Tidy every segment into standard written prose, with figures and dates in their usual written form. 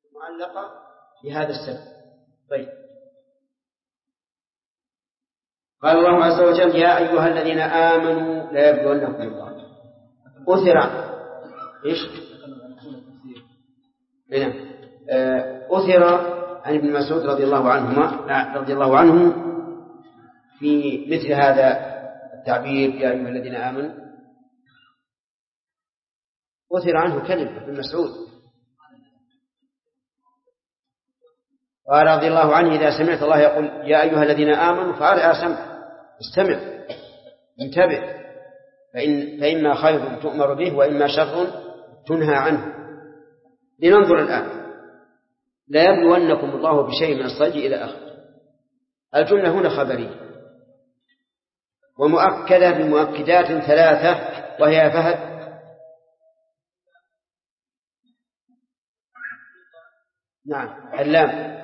معلقة بهذا السبب. طيب، قال الله عز وجل: يا أيها الذين آمنوا لا يبلونكم الله. أثر إيش؟ أثر عن ابن مسعود رضي الله عنه في مثل هذا التعبير: يا أيها الذين آمنوا. أثر عنه كلمة ابن مسعود قال رضي الله عنه: إذا سمعت الله يقول يا أيها الذين آمنوا فأرعى سمع، استمع، انتبه، فإما خير تؤمر به وإما شر تنهى عنه. لننظر الآن: لا يبلونكم الله بشيء من الصيد إلى آخره. الجملة هنا خبرية ومؤكدة بمؤكدات ثلاثة، وهي فهد اللام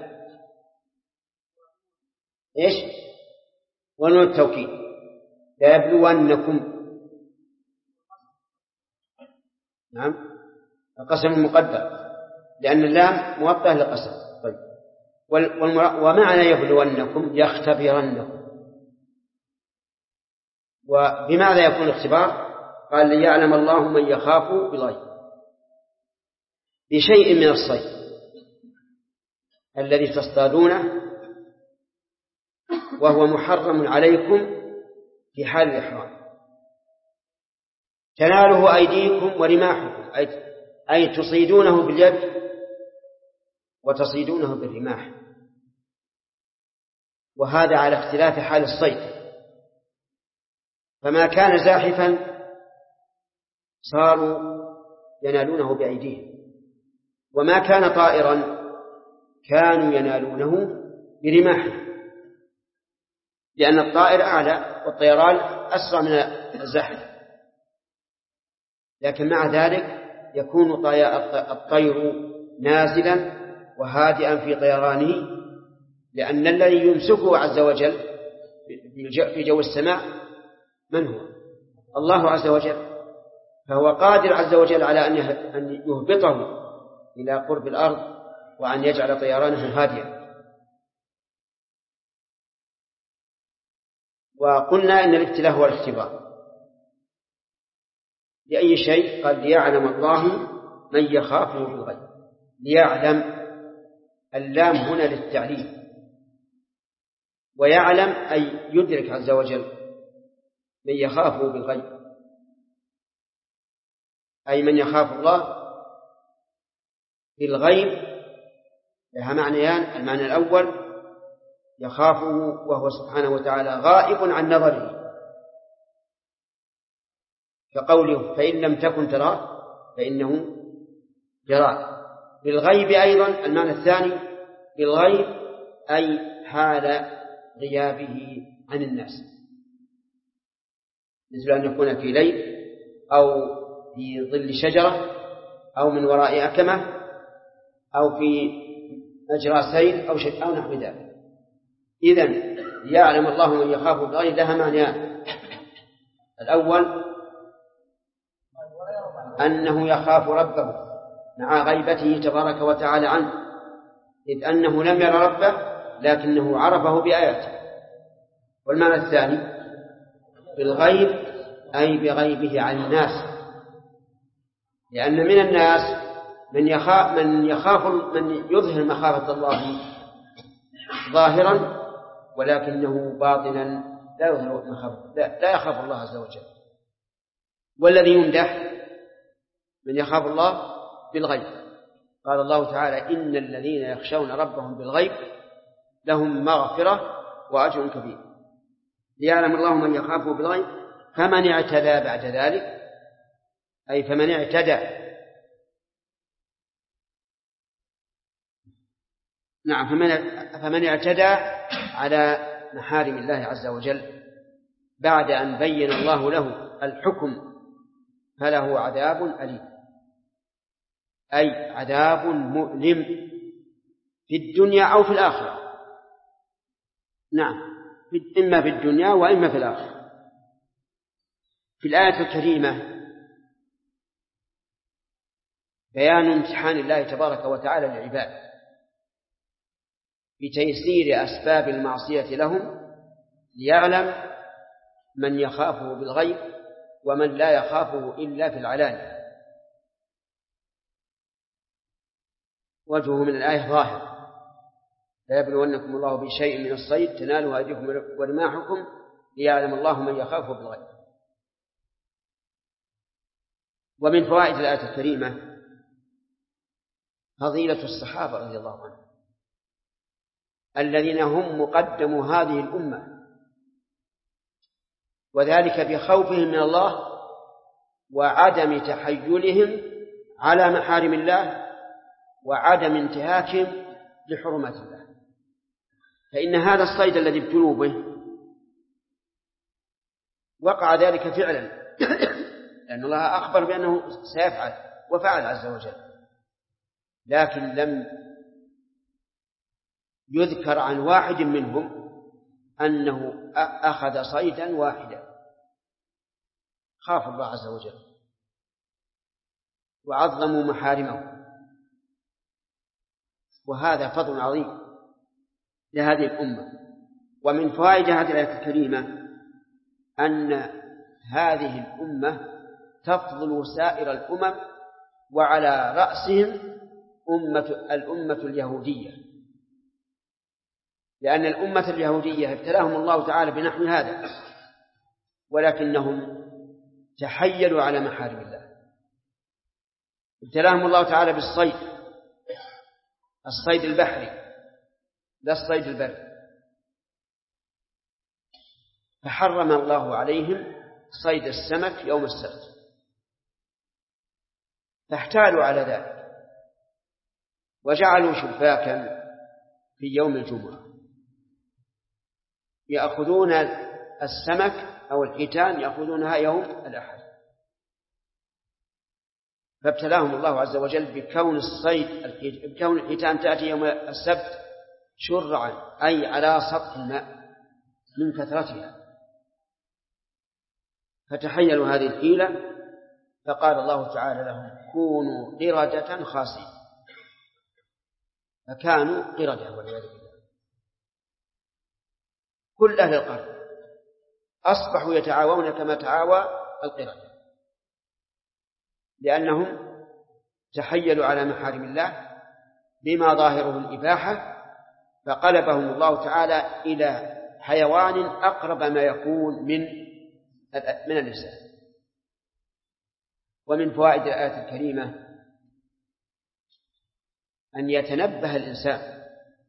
إيش؟ ونون التوكيد. لا يبلونكم القسم مقدر لأن اللام موطئة للقسم. طيب، ومعنى يبلونكم يختبرنكم. وبماذا يكون الاختبار؟ قال: ليعلم الله من يخاف بالغيب بشيء من الصيد الذي تصطادونه وهو محرم عليكم في حال الإحرام، تناله أيديكم ورماحكم، أي تصيدونه باليد وتصيدونه بالرماح، وهذا على اختلاف حال الصيد. فما كان زاحفا صاروا ينالونه بأيديهم، وما كان طائرا كانوا ينالونه برماحهم، لأن الطائر أعلى والطيران أسرع من الزحف. لكن مع ذلك يكون الطير نازلا وهادئا في طيرانه، لأن الذي يمسكه عز وجل في جو السماء من هو؟ الله عز وجل، فهو قادر عز وجل على أن يهبطه إلى قرب الأرض وأن يجعل طيرانه هادئا. وقلنا إن الابتلاء هو الاختبار لأي شيء. قال: ليعلم الله من يخافه بالغيب. ليعلم، اللام هنا للتعليم، ويعلم أي يدرك عز وجل من يخافه بالغيب، أي من يخاف الله بالغيب. لها معنيان: المعنى الأول يخافه وهو سبحانه وتعالى غائب عن نظره، كقوله: فإن لم تكن تراه فإنه يراك. بالغيب أيضا المعنى الثاني بالغيب أي حال غيابه عن الناس، مثل أن يكون في ليل أو في ظل شجرة أو من وراء أكمة أو في مجرى سيل أو شيء أو نحو ذلك. إذن يعلم الله من يخاف بالغيب لها معنيان: الأول أنه يخاف ربه مع غيبته تبارك وتعالى عنه، إذ أنه لم ير ربه لكنه عرفه بآياته. والمعنى الثاني بالغيب أي بغيبه عن الناس، لأن من الناس من يظهر مخافة الله ظاهرا ولكنه باطنا لا يظهر مخافة، لا يخاف الله عز وجل. والذي يمدح من يخاف الله بالغيب. قال الله تعالى: إن الذين يخشون ربهم بالغيب لهم مغفرة وأجر كبير. ليعلم الله من يخافه بالغيب. فمن اعتدى بعد ذلك أي فمن اعتدى فمن اعتدى على محارم الله عز وجل بعد أن بين الله له الحكم فله عذاب أليم، أي عذاب مؤلم في الدنيا أو في الآخرة. إما في الدنيا وإما في الآخرة. في الآية الكريمة بيان امتحان الله تبارك وتعالى للعباد بتيسير أسباب المعصية لهم، ليعلم من يخافه بالغيب ومن لا يخافه إلا في العلانية. وجهه من الآية ظاهر: ليبلونكم الله بشيء من الصيد تناله أيديكم ورماحكم ليعلم الله من يخافه بالغيب. ومن فوائد الآية الكريمة فضيلة الصحابة رضي الله عنهم الذين هم مقدم هذه الأمة، وذلك بخوفهم من الله وعدم تحيلهم على محارم الله وعدم انتهاكهم لحرمات الله. فإن هذا الصيد الذي ابتلوا به وقع ذلك فعلا لأن الله أخبر بأنه سيفعل وفعل عز وجل، لكن لم يذكر عن واحد منهم أنه أخذ صيدا واحدا. خاف الله عز وجل وعظموا محارمه، وهذا فضل عظيم لهذه الأمة. ومن فوائد هذه الآية الكريمة أن هذه الأمة تفضل سائر الأمم، وعلى رأسهم الأمة اليهودية، لأن الأمة اليهودية ابتلاهم الله تعالى بنحو هذا، ولكنهم تحيلوا على محارم الله. ابتلاهم الله تعالى بالصيد، الصيد البحري لا الصيد البري، فحرم الله عليهم صيد السمك يوم السبت، فاحتالوا على ذلك وجعلوا شباكا في يوم الجمعة يأخذون السمك أو الحيتان يأخذونها يوم الأحد، فابتلاهم الله عز وجل بكون بكون الحيتان تأتي يوم السبت شرعا، أي على سطح الماء من كثرتها، فتحيلوا هذه الحيلة، فقال الله تعالى لهم كونوا قردة خاسئين، فكانوا قردة والعياذ بالله. كل أهل القرن أصبحوا يتعاونون كما تعاوى القردة، لأنهم تحيلوا على محارم الله بما ظاهره الإباحة، فقلبهم الله تعالى إلى حيوان أقرب ما يكون من الإنسان. ومن فوائد الآية الكريمة أن يتنبه الإنسان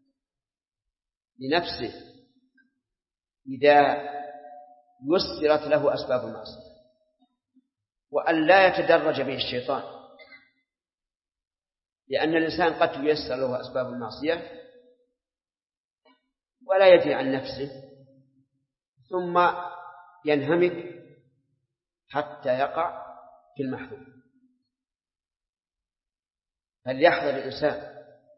لنفسه إذا يسرت له أسباب المعصية، وأن لا يتدرج به الشيطان، لأن الإنسان قد ييسر له أسباب المعصية ولا يدري عن نفسه، ثم ينهمك حتى يقع في المحذور. فليحذر الإنسان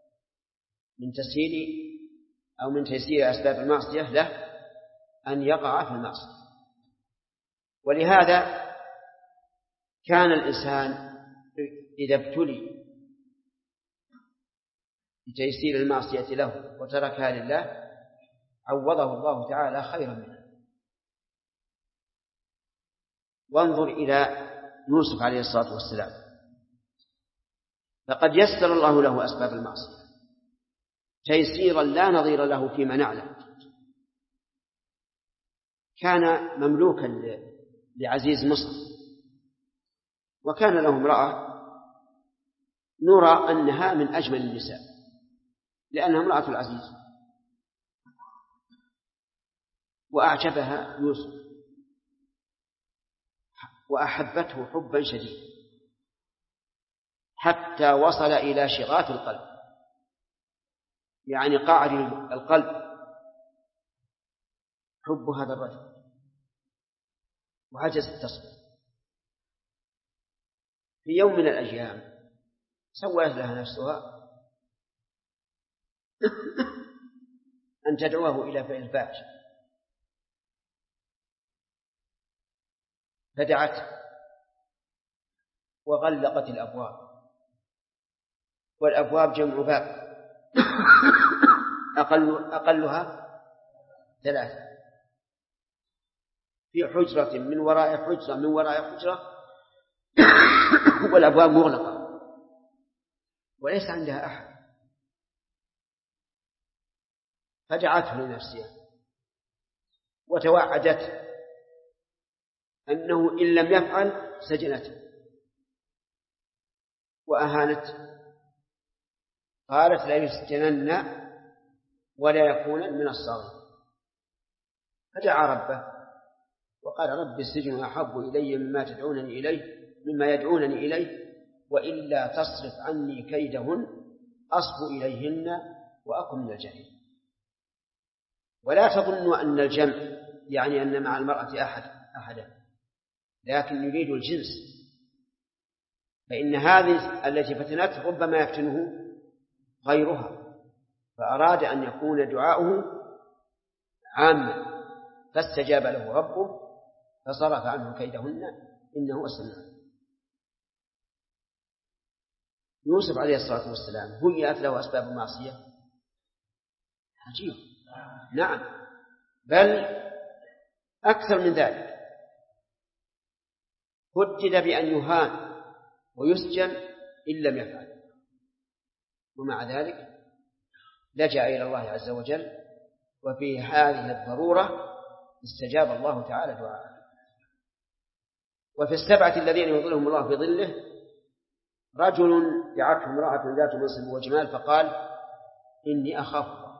من تيسير أسباب المعصية له أن يقع في المعصية. ولهذا كان الإنسان إذا ابتلي بتيسير المعصية له وتركها لله عوضه الله تعالى خيرا منه. وانظر إلى يوسف عليه الصلاة والسلام، فقد يسر الله له أسباب المعصية تيسيرا لا نظير له فيما نعلم. كان مملوكا لعزيز مصر، وكان له امرأة نرى أنها من أجمل النساء لأنها امرأة العزيز، وأعجبها يوسف وأحبته حبا شديدا حتى وصل إلى شغاف القلب، يعني قعر القلب، حب هذا الرجل، وعجزت تصبر. في يوم من الأيام سوّلت لها نفسها أن تدعوه إلى فعل الفاحشة، فدعته وغلقت الأبواب والأبواب جمع باب أقلها 3 في حجرة من وراء حجرة من وراء حجرة والأبواب مغلقة وليس عندها أحد، فدعته لنفسها وتوعدته أنه إن لم يفعل سجنته وأهانته، قالت لا يسجنن ولا يكون من الصاغرين. فدعا ربه وقال رب السجن أحب إلي مما يدعونني إليه وإلا تصرف عني كيدهن أصب إليهن وأكن من الجاهلين. ولا تظنوا أن الجمع يعني أن مع المرأة أحدا، لكن يريد الجنس، فإن هذه التي فتنته ربما يفتنه غيرها، فأراد أن يكون دعاؤه عاما، فاستجاب له ربه فصرف عنه كيدهن إنه السميع. يوسف عليه الصلاة والسلام هيأت له أسباب المعصية عجيب، نعم، بل أكثر من ذلك، هدد بأن يهان ويسجن إن لم يفعل، ومع ذلك لجأ إلى الله عز وجل، وفي هذه الضرورة استجاب الله تعالى دعاءه. وفي 7 الذين يظلهم الله في ظله رجل دعته امرأة ذات منصب وجمال فقال إني أخاف الله،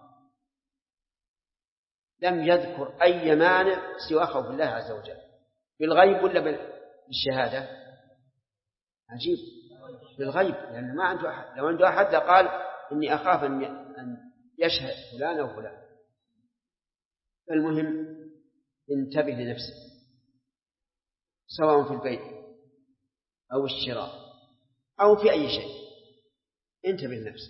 لم يذكر أي مانع سوى خوف الله عز وجل، بالغيب ولا بالشهادة؟ عجيب، بالغيب، لأنه ما عنده أحد، لو عنده أحد قال إني أخاف أن يشهد فلان أو فلان. المهم انتبه لنفسك سواء في البيع أو الشراء أو في أي شيء، انتبه لنفسك.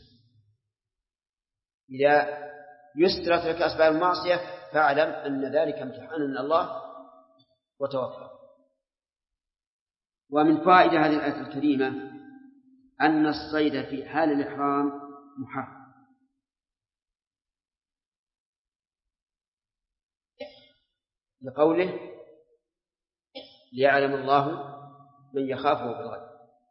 إذا يسترت لك أسباب المعصية فاعلم أن ذلك امتحان من الله وتوفى. ومن فائدة هذه الآية الكريمة أن الصيد في حال الإحرام محرم، لقوله ليعلم الله من يخافه بالغيب.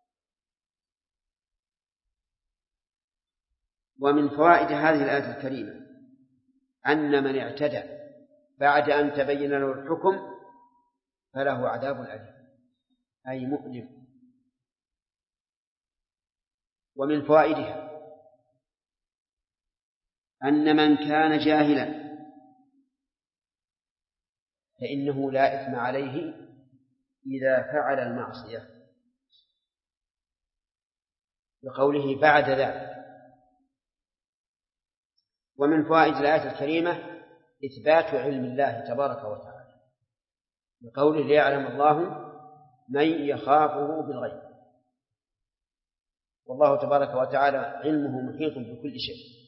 ومن فوائد هذه الآية الكريمة أن من اعتدى بعد أن تبين له الحكم فله عذاب أليم أي مؤلم. ومن فوائدها أن من كان جاهلا فإنه لا إثم عليه إذا فعل المعصية، بقوله بعد ذلك. ومن فوائد الآية الكريمة إثبات علم الله تبارك وتعالى، بقوله ليعلم الله من يخافه بالغيب، والله تبارك وتعالى علمه محيط بكل شيء.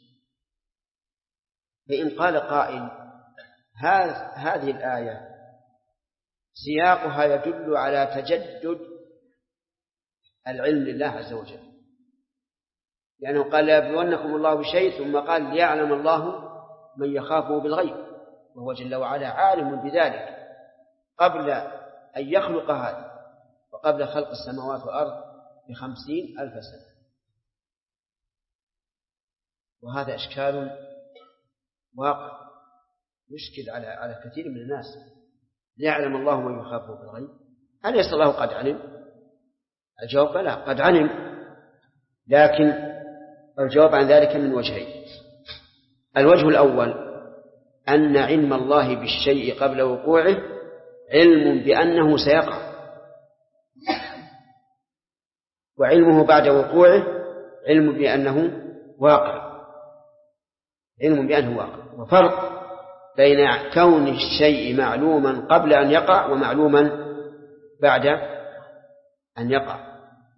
فإن قال قائل هذه الآية سياقها يدل على تجدد العلم لله عز وجل، لأنه قال ليبلونكم الله بشيء ثم قال ليعلم الله من يخافه بالغيب، وهو جل وعلا عالم بذلك قبل أن يخلق هذا وقبل خلق السماوات والأرض ب50,000 سنة. وهذا إشكال واقع يشكل على كثير من الناس. ليعلم الله من يخافه بالغيب، أليس الله قد علم؟ الجواب لا، قد علم، لكن الجواب عن ذلك من وجهين. الوجه الأول أن علم الله بالشيء قبل وقوعه علم بأنه سيقع، وعلمه بعد وقوعه علم بأنه واقع، علم بأنه واقع. وفرق بين كون الشيء معلوما قبل أن يقع ومعلوما بعد أن يقع.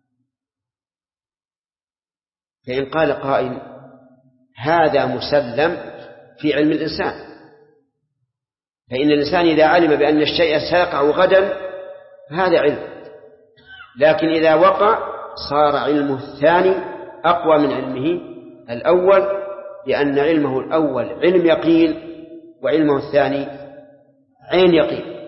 فإن قال قائل هذا مسلم في علم الإنسان، فإن الإنسان إذا علم بأن الشيء سيقع غدا هذا علم، لكن إذا وقع صار علمه الثاني أقوى من علمه الأول، لأن علمه الأول علم يقين وعلمه الثاني عين يقين.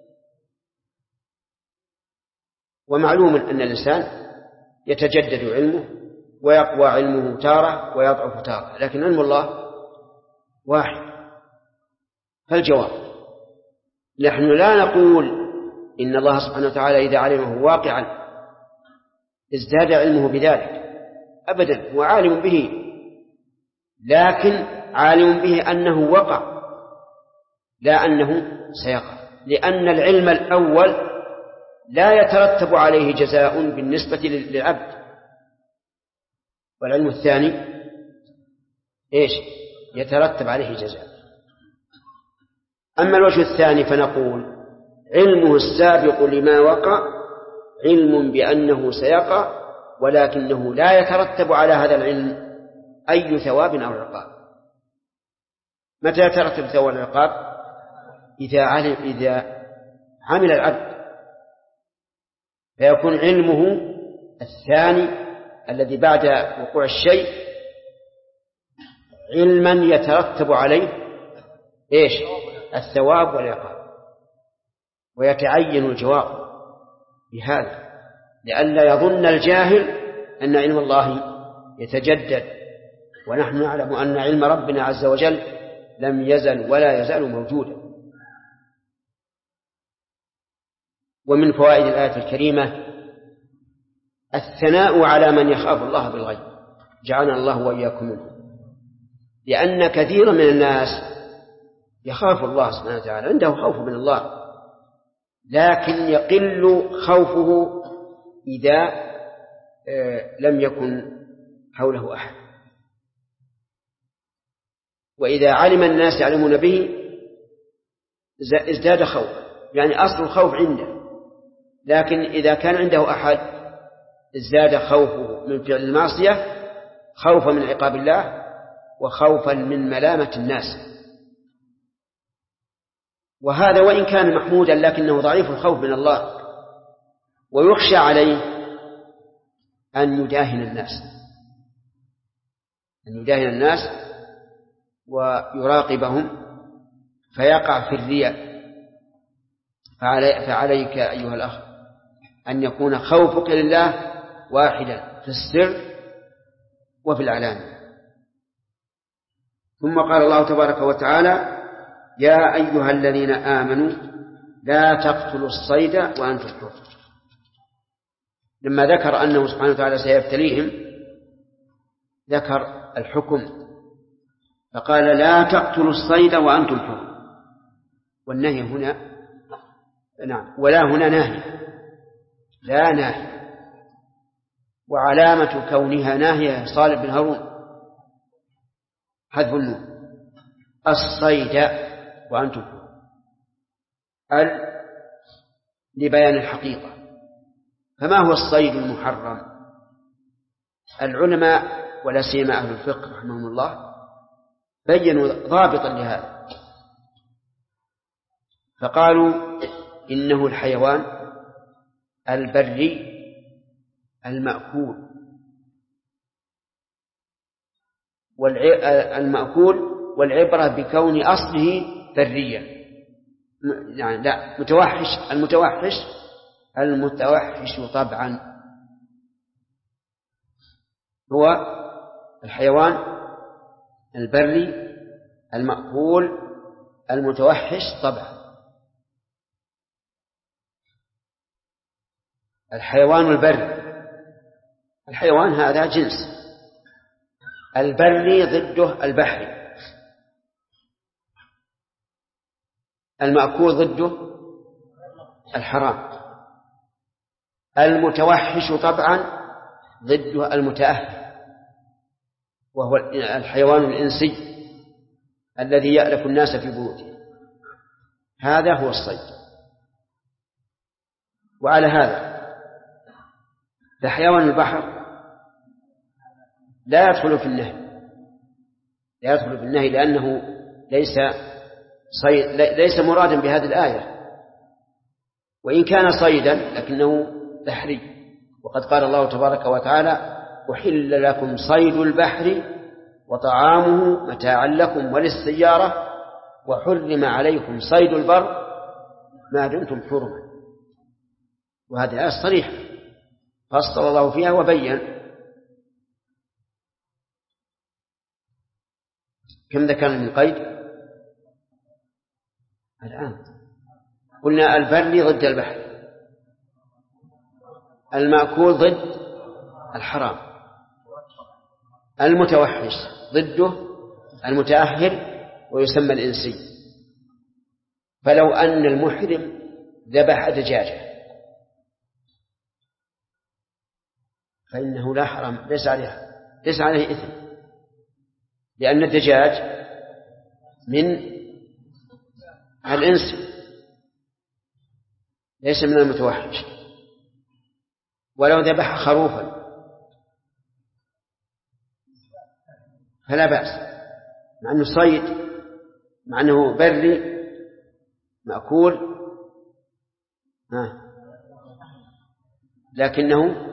ومعلوم أن الإنسان يتجدد علمه ويقوى علمه تارة ويضعف تارة، لكن علم الله واحد. فالجواب: نحن لا نقول إن الله سبحانه وتعالى إذا علمه واقعا ازداد علمه بذلك، أبدا، هو عالم به، لكن عالم به أنه وقع لا أنه سيقع، لأن العلم الأول لا يترتب عليه جزاء بالنسبة للعبد، والعلم الثاني إيش؟ يترتب عليه جزاء. أما الوجه الثاني فنقول علمه السابق لما وقع علم بأنه سيقع، ولكنه لا يترتب على هذا العلم أي ثواب أو عقاب. متى يترتب ثواب العقاب؟ إذا عمل العبد، فيكون علمه الثاني الذي بعد وقوع الشيء علما يترتب عليه إيش؟ الثواب والعقاب. ويتعين الجواب بهذا لئلا يظن الجاهل أن علم الله يتجدد، ونحن نعلم أن علم ربنا عز وجل لم يزل ولا يزال موجودا. ومن فوائد الآية الكريمة الثناء على من يخاف الله بالغيب، جعلنا الله وإياكم منه، لأن كثيرا من الناس يخاف الله سبحانه وتعالى، عنده خوف من الله، لكن يقل خوفه إذا لم يكن حوله أحد، وإذا علم الناس يعلمون به ازداد خوف، يعني أصل الخوف عنده، لكن إذا كان عنده أحد ازداد خوفه من فعل المعصية خوفا من عقاب الله وخوفا من ملامة الناس. وهذا وإن كان محمودا لكنه ضعيف الخوف من الله، ويخشى عليه أن يداهن الناس ويراقبهم فيقع في الرياء. فعليك أيها الأخ أن يكون خوفك لله واحدا في السر وفي العلانية. ثم قال الله تبارك وتعالى: يا أيها الذين آمنوا لا تقتلوا الصيد وأنتم حرم. لما ذكر أنه سبحانه وتعالى سيبتليهم ذكر الحكم فقال: لا تقتلوا الصيد وأنتم حرم. والنهي هنا ولا هنا نهي، لا نهي، وعلامة كونها ناهية صالح بن هارون حذف النون، الصيد وأنتم لبيان الحقيقة. فما هو الصيد المحرم؟ العلماء ولا سيما أهل الفقه رحمهم الله بينوا ضابطا لهذا، فقالوا إنه الحيوان البري المأكول، والعبرة بكون أصله بريا، يعني لا المتوحش طبعا هو الحيوان البري المأكول المتوحش طبعا. الحيوان البري، الحيوان هذا جنس، البري ضده البحري، المأكول ضده الحرام، المتوحش طبعا ضده المتأهل وهو الحيوان الإنسي الذي يألف الناس في بيوتهم، هذا هو الصيد. وعلى هذا فحيوان البحر لا يدخل في النهي لأنه ليس مرادا بهذه الآية، وإن كان صيدا لكنه بحري. وقد قال الله تبارك وتعالى: أحل لكم صيد البحر وطعامه متاعا لكم وللسيارة وحرم عليكم صيد البر ما دمتم حرما. وهذه الآية صريحة فصل الله فيها وبين. كم ذكرنا من قيد الآن؟ قلنا البر ضد البحر، المأكول ضد الحرام، المتوحش ضده المتأهل ويسمى الإنسي. فلو أن المحرم ذبح دجاجة فإنه لا حرام، ليس عليه إثم، لأن الدجاج من الإنس ليس من المتوحش. ولو ذبح خروفا فلا بأس، مع أنه صيد، مع أنه بري مأكول، لكنه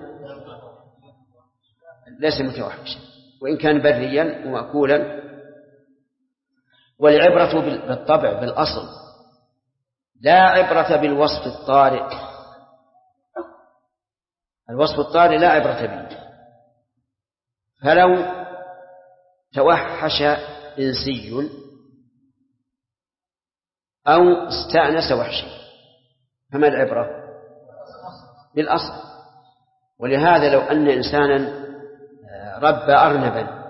ليس متوحشا وإن كان بريا ومأكولا. والعبرة بالطبع بالأصل، لا عبرة بالوصف الطارئ. الوصف الطارئ لا عبرة به. فلو توحش إنسي أو استأنس وحشي فما العبرة؟ بالأصل. ولهذا لو أن إنسانا ربى أرنبا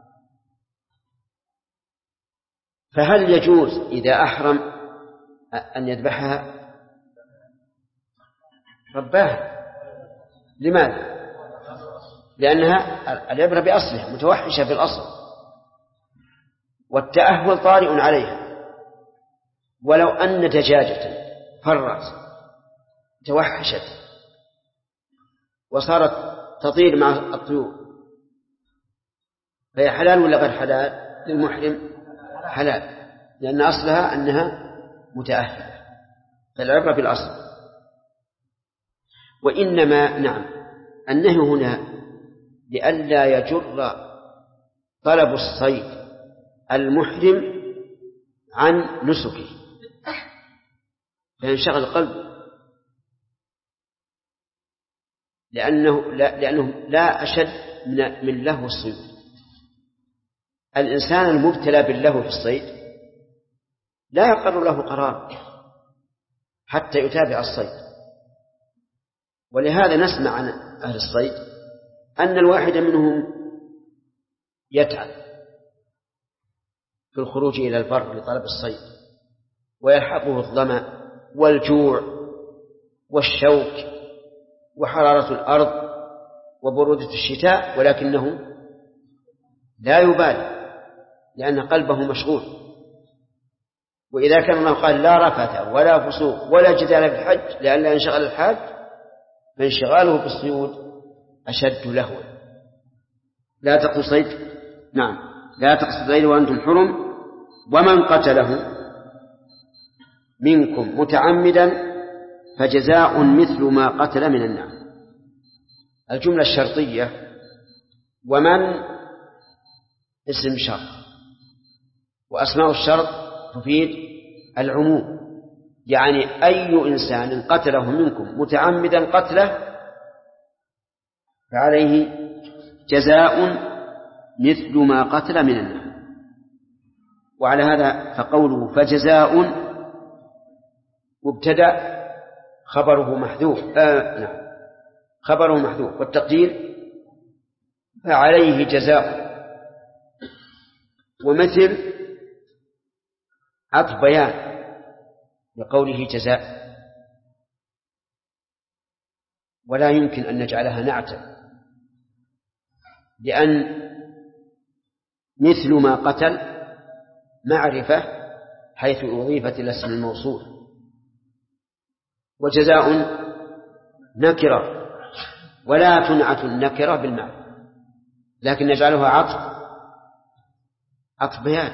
فهل يجوز إذا أحرم أن يذبحها؟ رباها. لماذا؟ لأنها العبرة بأصلها، متوحشة في الأصل، والتأهل طارئ عليها. ولو أن دجاجة فرت توحشت وصارت تطير مع الطيور فهي حلال ولا غير حلال؟ للمحرم حلال، لأن أصلها أنها متأهلة. فالعبرة بالأصل. وإنما النهي هنا لئلا يجر طلب الصيد المحرم عن نسكه فينشغل القلب، لأنه لا أشد من لهو الصيد. الإنسان المبتلى باللهو في الصيد لا يقر له قرار حتى يتابع الصيد. ولهذا نسمع عن أهل الصيد أن الواحد منهم يتعب في الخروج إلى البر لطلب الصيد ويلحقه الظمأ والجوع والشوك وحرارة الأرض وبرودة الشتاء، ولكنه لا يبالي لأن قلبه مشغول. وإذا كان الله قال لا رفث ولا فسوق ولا جدال في الحج لئلا ينشغل الحاج فانشغاله بالصيود أشد لهوا. لا تقتلوا الصيد لا تقتلوا الصيد وأنتم حرم ومن قتله منكم متعمدا فجزاء مثل ما قتل من النعم. الجملة الشرطية ومن اسم شرط، وأسماء الشرط تفيد العموم، يعني أي إنسان قتله منكم متعمدا قتله فعليه جزاء مثل ما قتل من النعم. وعلى هذا فقوله فجزاء مبتدأ خبره محذوف خبره محذوف، والتقدير فعليه جزاء. ومثل عطف بيان لقوله جزاء، ولا يمكن أن نجعلها نعتا، لأن مثل ما قتل معرفة حيث أضيفت إلى اسم الموصول، وجزاء نكرة ولا تنعت النكرة بالمعنى، لكن نجعلها عطف بيان.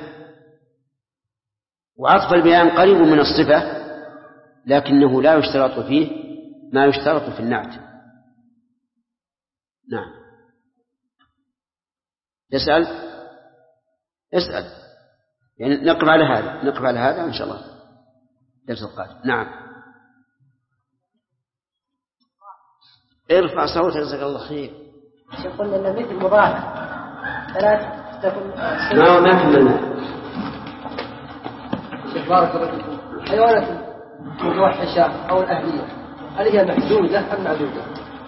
وعطف البيان قريب من الصفة لكنه لا يشترط فيه ما يشترط في النعت. تسأل اسأل، يعني نقف على هذا إن شاء الله درس القادم. نعم ارفع صوتك جزاك الله خير. يقول إن مثل مضاعف ثلاث تكون ما كملنا. بارك الله فيكم. حيوانات المتوحشة أو الأهلية هل هي محدودة أم معدودة؟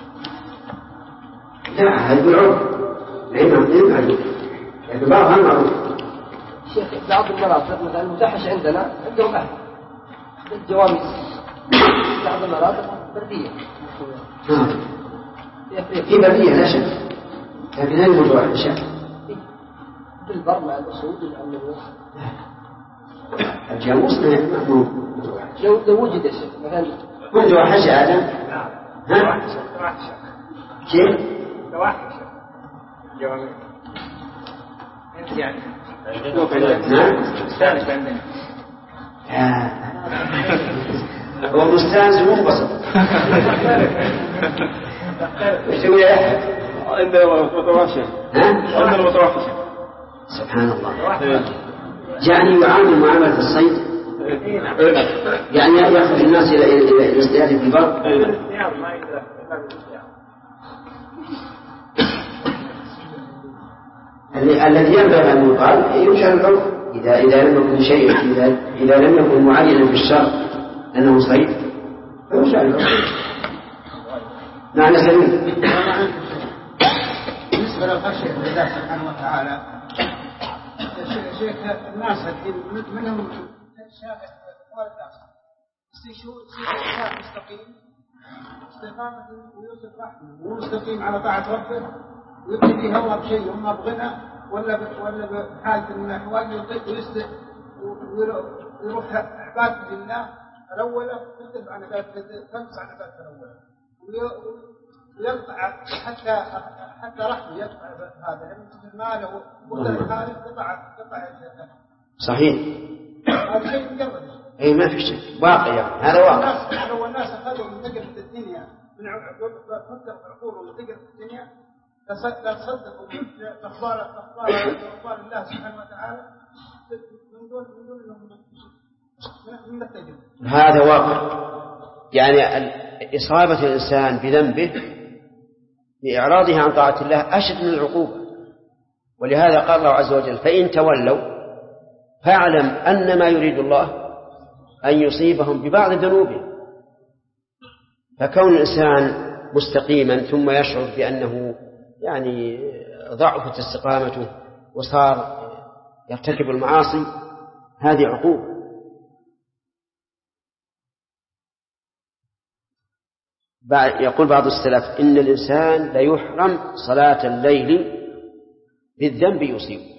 لا هذا بالعرف غير معدود، لكن بعضها معروف. شيخ بعض المناطق مثلا المتوحش عندنا عندهم أهل الجواميس، بعض المناطق بردية في بردية لا شك، لكن هذه متوحشة في البر مع الأسود مع النمور. الجاموس ما لو وجد شيء مثلا متوحش آدم ها كيف توحش جواميس يعني مستانس عندنا هو مستانس ومنبسط يسوي يا أحد عندنا متوحش سبحان الله. يعني يعامل معاملة الصيد، يعني يأخذ الناس إلى الاصطياد في البر. الذي ينبغي أن يقال ينشر العرف إذا لم يكن شيء إذا لم يكن معينا في الشرع أنه صيد فينشر العرف. معنى سليم. بالنسبة للخشية لله سبحانه وتعالى شيخ الناس منهم شافع والداس استشهاد مستقيم استقامة ويوسف رحمه ومستقيم على طاعة ربه ويبتدي هو بشيء هم بغنى ولا بحالة من الأحوال ويستق ويروح عبادة لله الأولى تنقص عن عبادة الأولى ويقطع حتى رحمه يقطع هذا يعني ماله وهذا قطع صحيح. هذا شيء مجرد اي ما في شيء واقع يعني. هذا واقع. لو الناس اخذوا من تجربة الدنيا من عقولهم من تجربة الدنيا لا تصدقوا اخبار الله سبحانه وتعالى من دون من التجربة. هذا واقع، يعني إصابة الإنسان بذنبه بإعراضه عن طاعة الله أشد من العقوبة. ولهذا قال الله عز وجل فإن تولوا فاعلم أن ما يريد الله أن يصيبهم ببعض ذنوبهم. فكون الإنسان مستقيما ثم يشعر بأنه يعني ضعفت استقامته وصار يرتكب المعاصي هذه عقوبة. يقول بعض السلف إن الإنسان ليحرم صلاة الليل بالذنب يصيبه،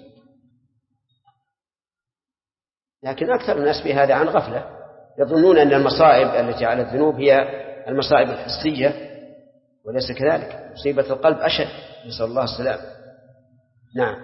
لكن أكثر الناس في هذا عن غفلة، يظنون أن المصائب التي على الذنوب هي المصائب الحسية، وليس كذلك. مصيبة القلب أشد، نسأل الله السلام. نعم.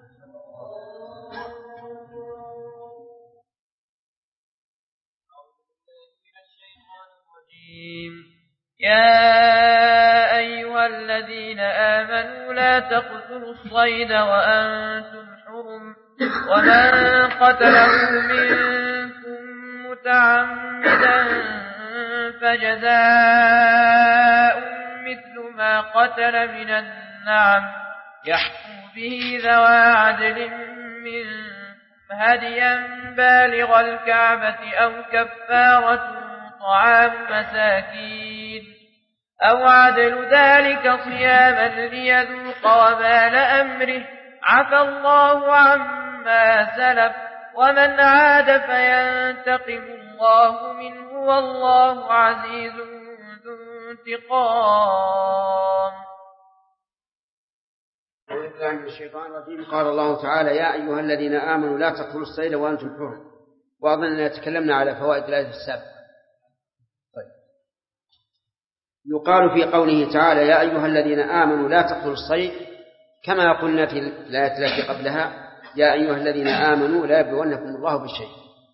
يا أيها الذين آمنوا لا تقتلوا الصيد وأنتم حرم، ومن قتله منكم متعمدا فجزاء مثل ما قتل من النعم يحكم به ذوى عدل منكم هديا بالغ الكعبة أو كفارة طعام مساكين أو عدل ذلك صياما ليذوق وبال أمره عفى الله عما سلف ومن عاد فينتقم الله منه والله عزيز ذو انتقام. أعوذ بالله من الشيطان الرجيم. قال الله تعالى يا أيها الذين آمنوا لا تقتلوا الصيد وأنتم حرم. وأظن أننا تكلمنا على فوائد الآية السابقة. يقال في قوله تعالى يا أيها الذين آمنوا لا تقتلوا الصيد كما قلنا في الآية التي قبلها يا أيها الذين آمنوا لا يبلونكم الله بالشيء.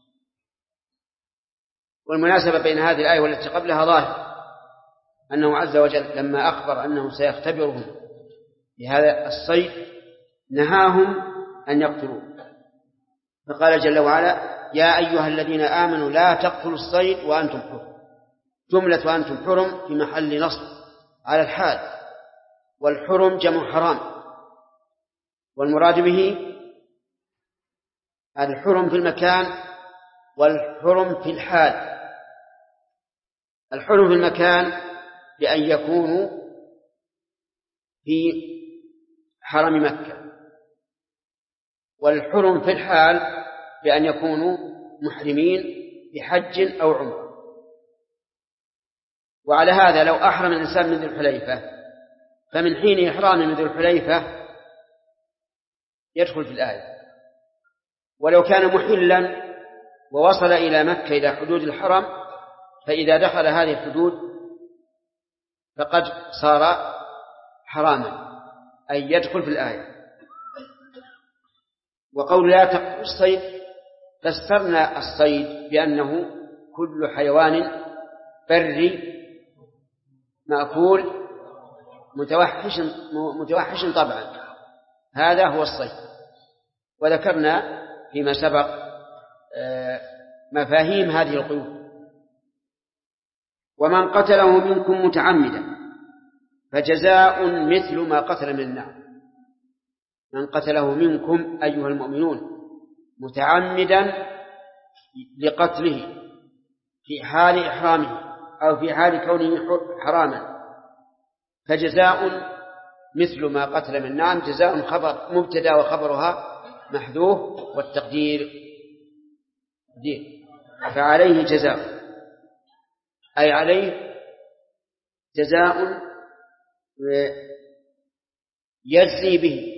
والمناسبة بين هذه الآية والتي قبلها ظاهر، أنه عز وجل لما أخبر أنه سيختبرهم بهذا الصيد نهاهم أن يقتلوه، فقال جل وعلا: يا أيها الذين آمنوا لا تقتلوا الصيد وأنتم حرم. جملة وأنتم حرم في محل نصب على الحال، والحرم جمع حرام، والمراد به الحرم في المكان والحرم في الحال. الحرم في المكان بأن يكونوا في حرم مكة، والحرم في الحال بأن يكونوا محرمين بحج أو عمرة. وعلى هذا لو أحرم الإنسان من ذي الحليفة فمن حين إحرامه من ذي الحليفة يدخل في الآية، ولو كان محلا ووصل إلى مكة إلى حدود الحرم فإذا دخل هذه الحدود فقد صار حراما، أي يدخل في الآية. وقول لا تقتلوا الصيد فسرنا الصيد بأنه كل حيوان بري مأكول متوحش طبعا، هذا هو الصيد. وذكرنا فيما سبق مفاهيم هذه القيود. ومن قتله منكم متعمدا فجزاء مثل ما قتل من النعم. من قتله منكم أيها المؤمنون متعمدا لقتله في حال إحرامه أو في حال كونه حراما فجزاء مثل ما قتل من النعم. جزاء خبر مبتدا وخبرها محذوف، والتقدير فعليه جزاء، أي عليه جزاء يجزي به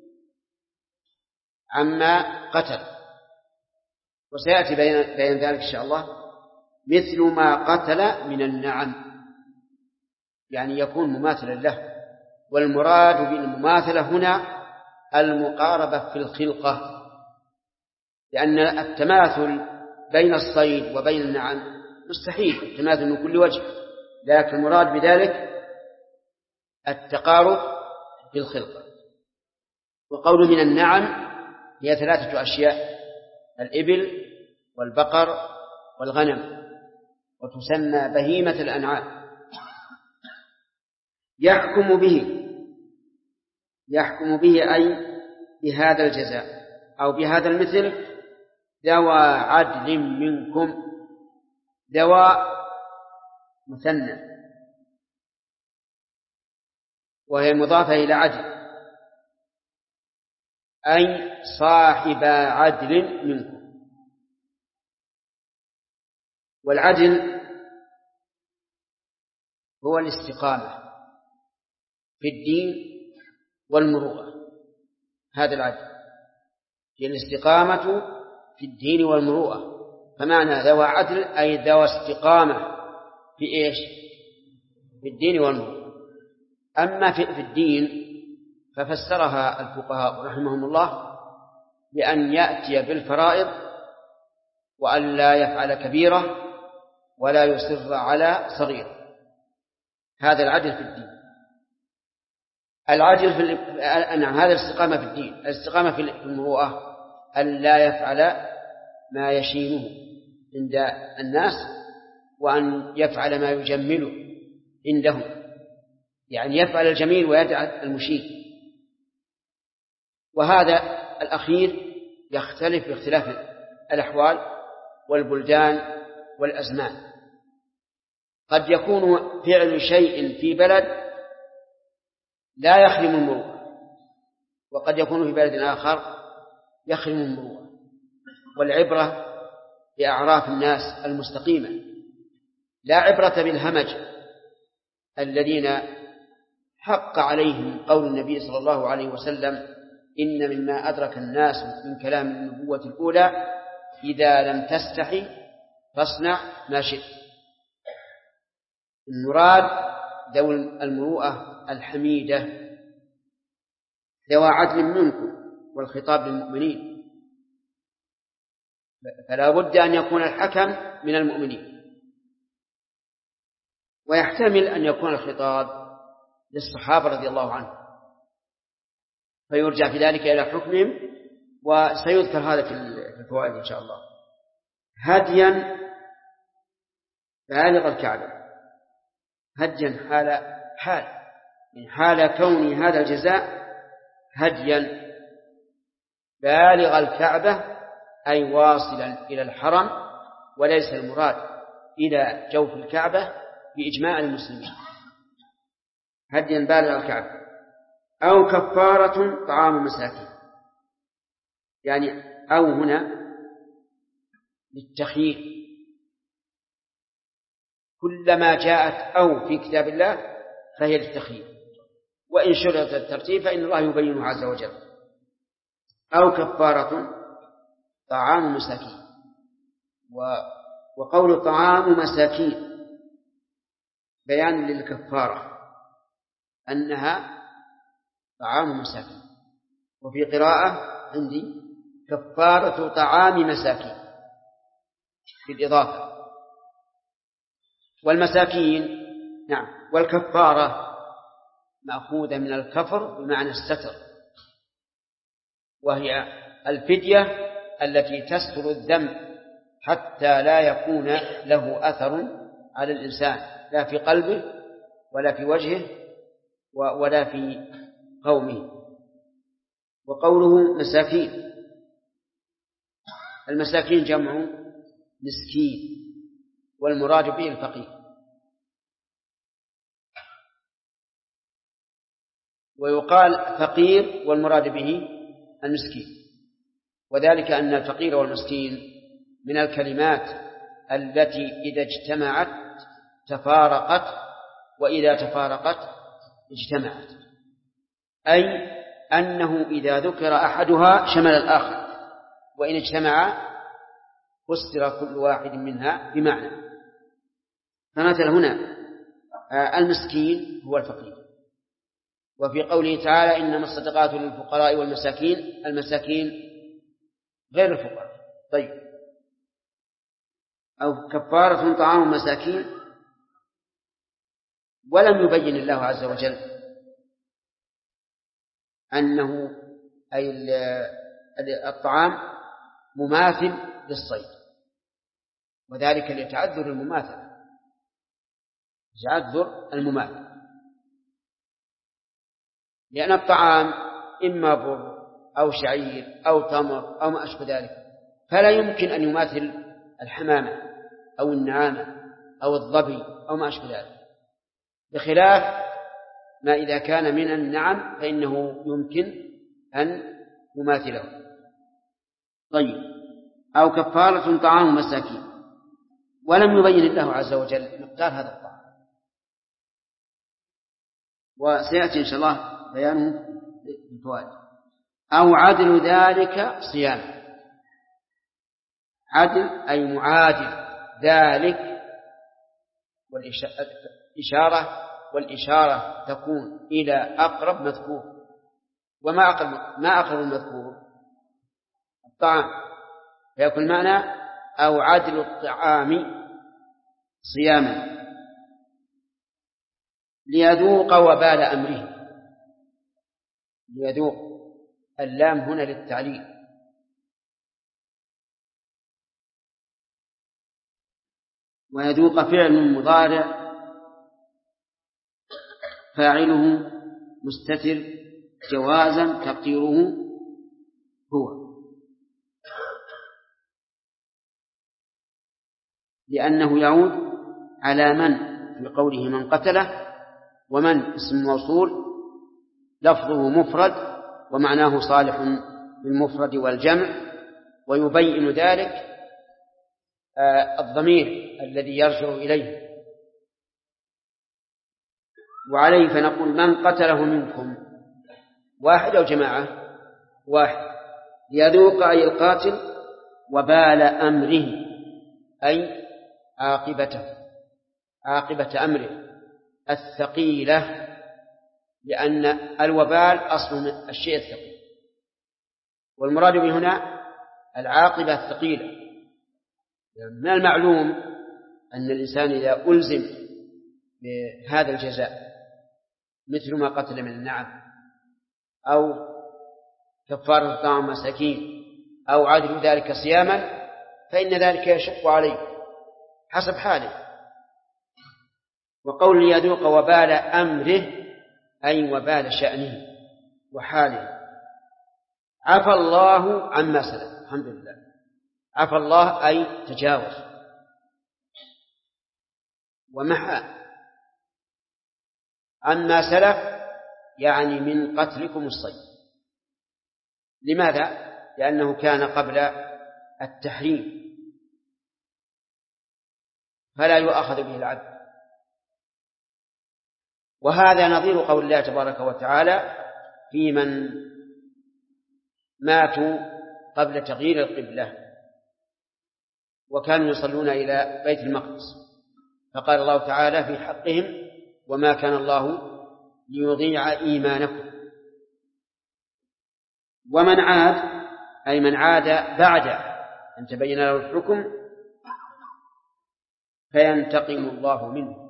عما قتل. وسيأتي بيان ذلك إن شاء الله. مثل ما قتل من النعم يعني يكون مماثلا له، والمراد بالمماثلة هنا المقاربة في الخلقة، لأن التماثل بين الصيد وبين النعم مستحيل التماثل من كل وجه، لكن المراد بذلك التقارب في الخلقة. وقول من النعم هي 3 أشياء: الإبل والبقر والغنم، وتسمى بهيمة الأنعام. يحكم به أي بهذا الجزاء أو بهذا المثل ذوى عدل منكم. ذوى مثنى وهي مضافة إلى عدل، أي صاحب عدل منكم. والعدل هو الاستقامة في الدين والمروءة. هذا العدل هي الاستقامة في الدين والمروءة. فمعنى ذوى عدل أي ذوى استقامة في إيش؟ في الدين والمروءة. أما في الدين ففسرها الفقهاء رحمهم الله بأن يأتي بالفرائض وأن لا يفعل كبيرة ولا يصر على صغيرة. هذا العدل في الدين. العدل هذا الاستقامة في الدين. الاستقامة في المروءة أن لا يفعل ما يشينه عند الناس وأن يفعل ما يجمله عندهم، يعني يفعل الجميل ويدع المشين. وهذا الأخير يختلف باختلاف الأحوال والبلدان والأزمان. قد يكون فعل شيء في بلد لا يخرم المروءة، وقد يكون في بلد آخر يخرم المروءة. والعبرة بأعراف الناس المستقيمة، لا عبرة بالهمج الذين حق عليهم قول النبي صلى الله عليه وسلم: إن مما أدرك الناس من كلام النبوة الأولى إذا لم تستحي فاصنع ما شئت. المراد ذوي المروءة الحميدة ذوى عدل منكم، والخطاب للمؤمنين، فلا بد أن يكون الحكم من المؤمنين. ويحتمل أن يكون الخطاب للصحابة رضي الله عنهم، فيرجع في ذلك إلى حكمهم، وسيذكر هذا في الفوائد إن شاء الله. هديا بالغ الكعبة، هديا حال كون هذا الجزاء هديا بالغ الكعبة، أي واصلا إلى الحرم، وليس المراد إلى جوف الكعبة بإجماع المسلمين، هديا بالغ الكعبة. أو كفارة طعام مساكين، يعني أو هنا للتخيير، كلما جاءت أو في كتاب الله فهي للتخيير، وإن شرط الترتيب فإن الله يبينه عز وجل. أو كفارة طعام مساكين، وقول طعام مساكين بيان للكفارة أنها طعام مساكين، وفي قراءة عندي كفارة طعام مساكين بالإضافة. والمساكين نعم، والكفارة مأخوذة من الكفر بمعنى الستر، وهي الفدية التي تستر الذنب حتى لا يكون له أثر على الإنسان، لا في قلبه ولا في وجهه ولا في قومه. وقوله مساكين، المساكين جمع مسكين، والمراد به الفقير. ويقال فقير والمراد به المسكين، وذلك أن الفقير والمسكين من الكلمات التي إذا اجتمعت تفارقت، وإذا تفارقت اجتمعت، أي أنه إذا ذكر أحدها شمل الآخر، وإن اجتمع فسر كل واحد منها بمعنى. فمثل هنا المسكين هو الفقير. وفي قوله تعالى إنما الصدقات للفقراء والمساكين، المساكين غير الفقراء. طيب، أو كفارة طعام مساكين، ولم يبين الله عز وجل أنه أي الطعام مماثل للصيد، وذلك لتعذر المماثلة، تعذر المماثلة، لأن الطعام إما بر أو شعير أو تمر أو ما أشبه ذلك، فلا يمكن أن يماثل الحمامة أو النعامة أو الظبي أو ما أشبه ذلك، بخلاف ما إذا كان من النعم فإنه يمكن أن يماثله. طيب، أو كفارة طعام مساكين، ولم يبين الله عز وجل مقدار هذا الطعام، وسيأتي إن شاء الله بيانه بالفوائد. أو عدل ذلك صيام، عدل أي معادل ذلك، والإشارة تكون إلى أقرب مذكور. وما أقرب المذكور؟ الطعام، فيكون معنى أو عدل الطعام صياما ليذوق وبال أمره. ليذوق، اللام هنا للتعليل، ويذوق فعل مضارع فاعله مستتر جوازا تقديره هو، لأنه يعود على من في قوله من قتله، ومن اسم موصول لفظه مفرد ومعناه صالح بالمفرد والجمع، ويبين ذلك الضمير الذي يرجع إليه. وعليه فنقول من قتله منكم، واحد أو جماعة؟ واحد. ليذوق أي القاتل وبال أمره، أي عاقبة أمره الثقيلة، لأن الوبال أصل الشيء الثقيل، والمراد به هنا العاقبة الثقيلة. من المعلوم أن الإنسان إذا ألزم بهذا الجزاء مثل ما قتل من النعم أو كفارة طعام مساكين أو عدل ذلك صياما فإن ذلك يشق عليه حسب حاله. وقول ليذوق وبال أمره أي وبال شأنه وحاله. عفى الله عما سلف، الحمد لله. عفى الله أي تجاوز ومحى عما سلف، يعني من قتلكم الصيد. لماذا؟ لأنه كان قبل التحريم فلا يؤاخذ به العبد. وهذا نظير قول الله تبارك وتعالى في من ماتوا قبل تغيير القبلة وكانوا يصلون إلى بيت المقدس، فقال الله تعالى في حقهم وما كان الله ليضيع إيمانكم. ومن عاد أي من عاد بعد أن تبين له الحكم فينتقم الله منه،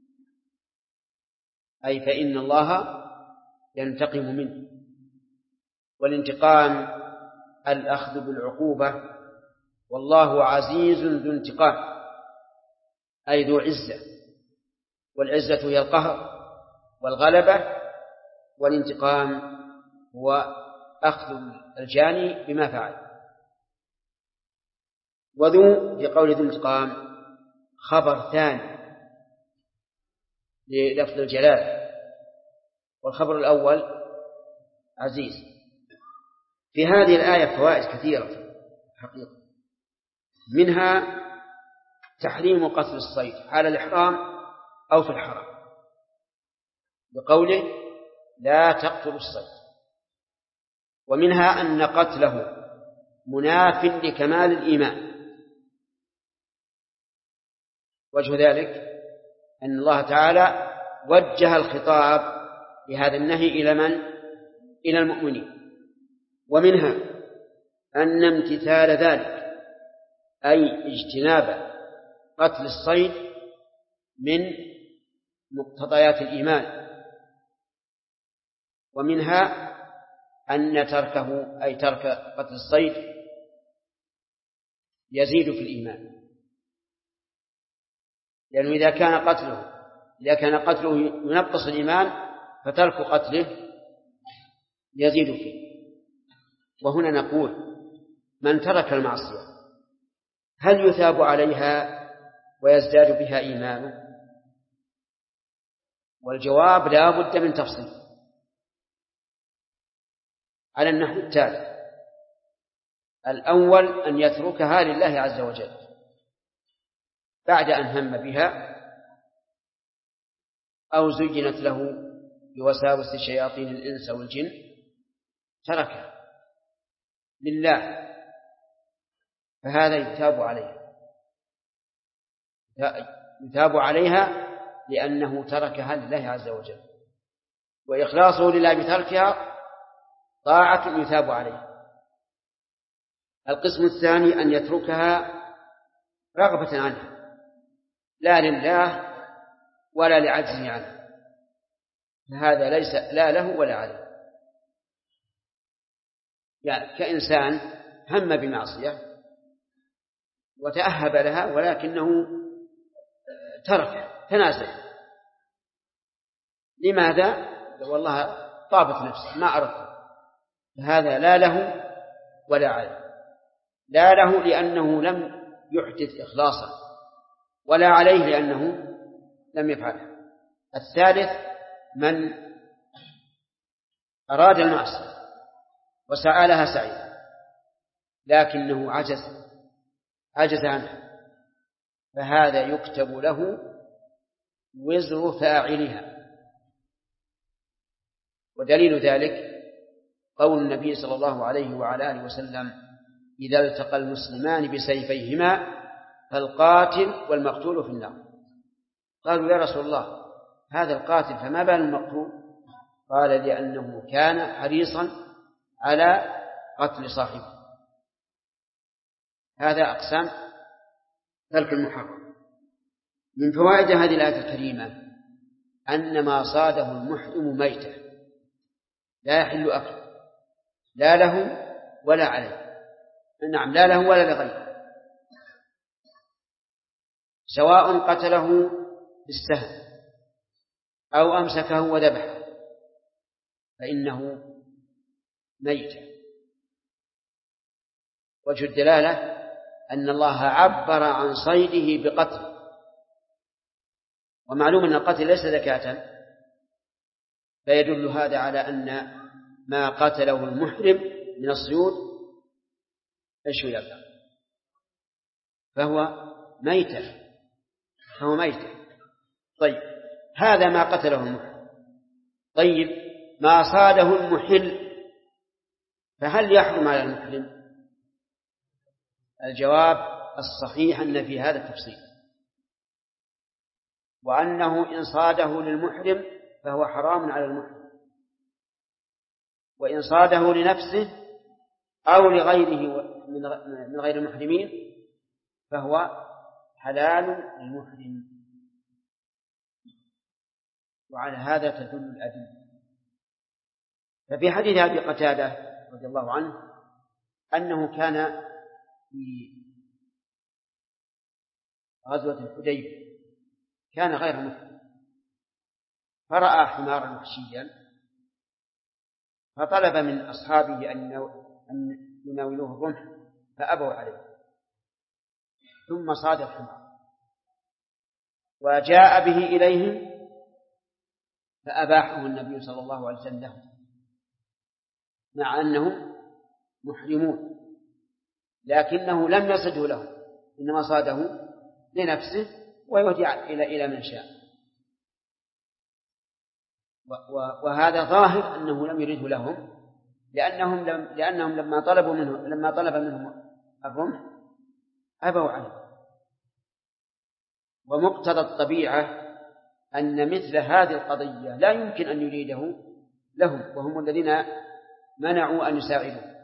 أي فإن الله ينتقم منه. والانتقام الأخذ بالعقوبة، والله عزيز ذو انتقام أي ذو عزة، والعزة هي القهر والغلبة، والانتقام هو أخذ الجاني بما فعل. وذو في قول ذو انتقام خبر ثاني للفظ الجلال، والخبر الأول عزيز. في هذه الآية فوائد كثيرة حقيقة، منها تحريم قتل الصيد حال الإحرام أو في الحرم بقوله لا تقتلوا الصيد، ومنها أن قتله مناف لكمال الإيمان. وجه ذلك أن الله تعالى وجه الخطاب بهذا النهي إلى من؟ إلى المؤمنين. ومنها أن امتثال ذلك أي اجتناب قتل الصيد من مقتضيات الإيمان. ومنها أن تركه أي ترك قتل الصيد يزيد في الإيمان، لأنه إذا كان قتله ينقص الإيمان فترك قتله يزيد فيه. وهنا نقول من ترك المعصية هل يثاب عليها ويزداد بها إيمانه؟ والجواب لا بد من تفصيل على النحو التالي: الأول أن يتركها لله عز وجل بعد أن هم بها أو زينت له بوساوس شياطين الإنس والجن، تركها لله، فهذا يثاب عليها لأنه تركها لله عز وجل، وإخلاصه لله بتركها طاعة يثاب عليها. القسم الثاني أن يتركها رغبة عنها لا لله ولا لعجزه عنه، فهذا ليس لا له ولا عليه. يعني كإنسان هم بمعصية وتأهب لها ولكنه تنازل. لماذا؟ والله طابت نفسه ما أردت، فهذا لا له ولا عليه. لا له لأنه لم يحدث إخلاصا، ولا عليه لأنه لم يفعله. الثالث من أراد المعصية وسعى لها سعيا لكنه عجز عنها، فهذا يكتب له وزر فاعلها. ودليل ذلك قول النبي صلى الله عليه وعلى آله وسلم: إذا التقى المسلمان بسيفيهما فالقاتل والمقتول في النار. قالوا: يا رسول الله، هذا القاتل فما بال المقتول؟ قال: لأنه كان حريصا على قتل صاحبه. هذا أقسام ترك المحرم. من فوائد هذه الآية الكريمة أن ما صاده المحرم ميتة لا يحل أكله، لا له ولا عليه. نعم، لا له ولا لغيره، سواء قتله بالسهم أو أمسكه وذبحه فإنه ميت. وجه الدلالة أن الله عبر عن صيده بقتل، ومعلوم أن القتل ليس زكاة، فيدل هذا على أن ما قتله المحرم من الصيود ايش يبقى؟ فهو ميتة. طيب، هذا ما قتله المحرم. طيب، ما صاده المحل فهل يحرم على المحرم؟ الجواب الصحيح أن في هذا التفصيل، وأنه إن صاده للمحرم فهو حرام على المحرم، وإن صاده لنفسه أو لغيره من غير المحرمين فهو حلال للمحرم. وعلى هذا تدل الأدلة. ففي حديث أبي قتادة رضي الله عنه أنه كان في غزوة الحديبية، كان غير محرم، فرأى حمارا وحشيا فطلب من أصحابه أن يناولوه الرمح فأبوا عليه، ثم صاد الحمار وجاء به إليهم فأباحه النبي صلى الله عليه وسلم له، مع أنهم محرمون، لكنه لم يصده لهم، إنما صاده لنفسه ويودع إلى من شاء. وهذا ظاهر أنه لم يرده لهم، لأنهم لما طلب منهم الرمح أبوا عليه. ومقتضى الطبيعة أن مثل هذه القضية لا يمكن أن يريده لهم، وهم الذين منعوا أن يساعدوا.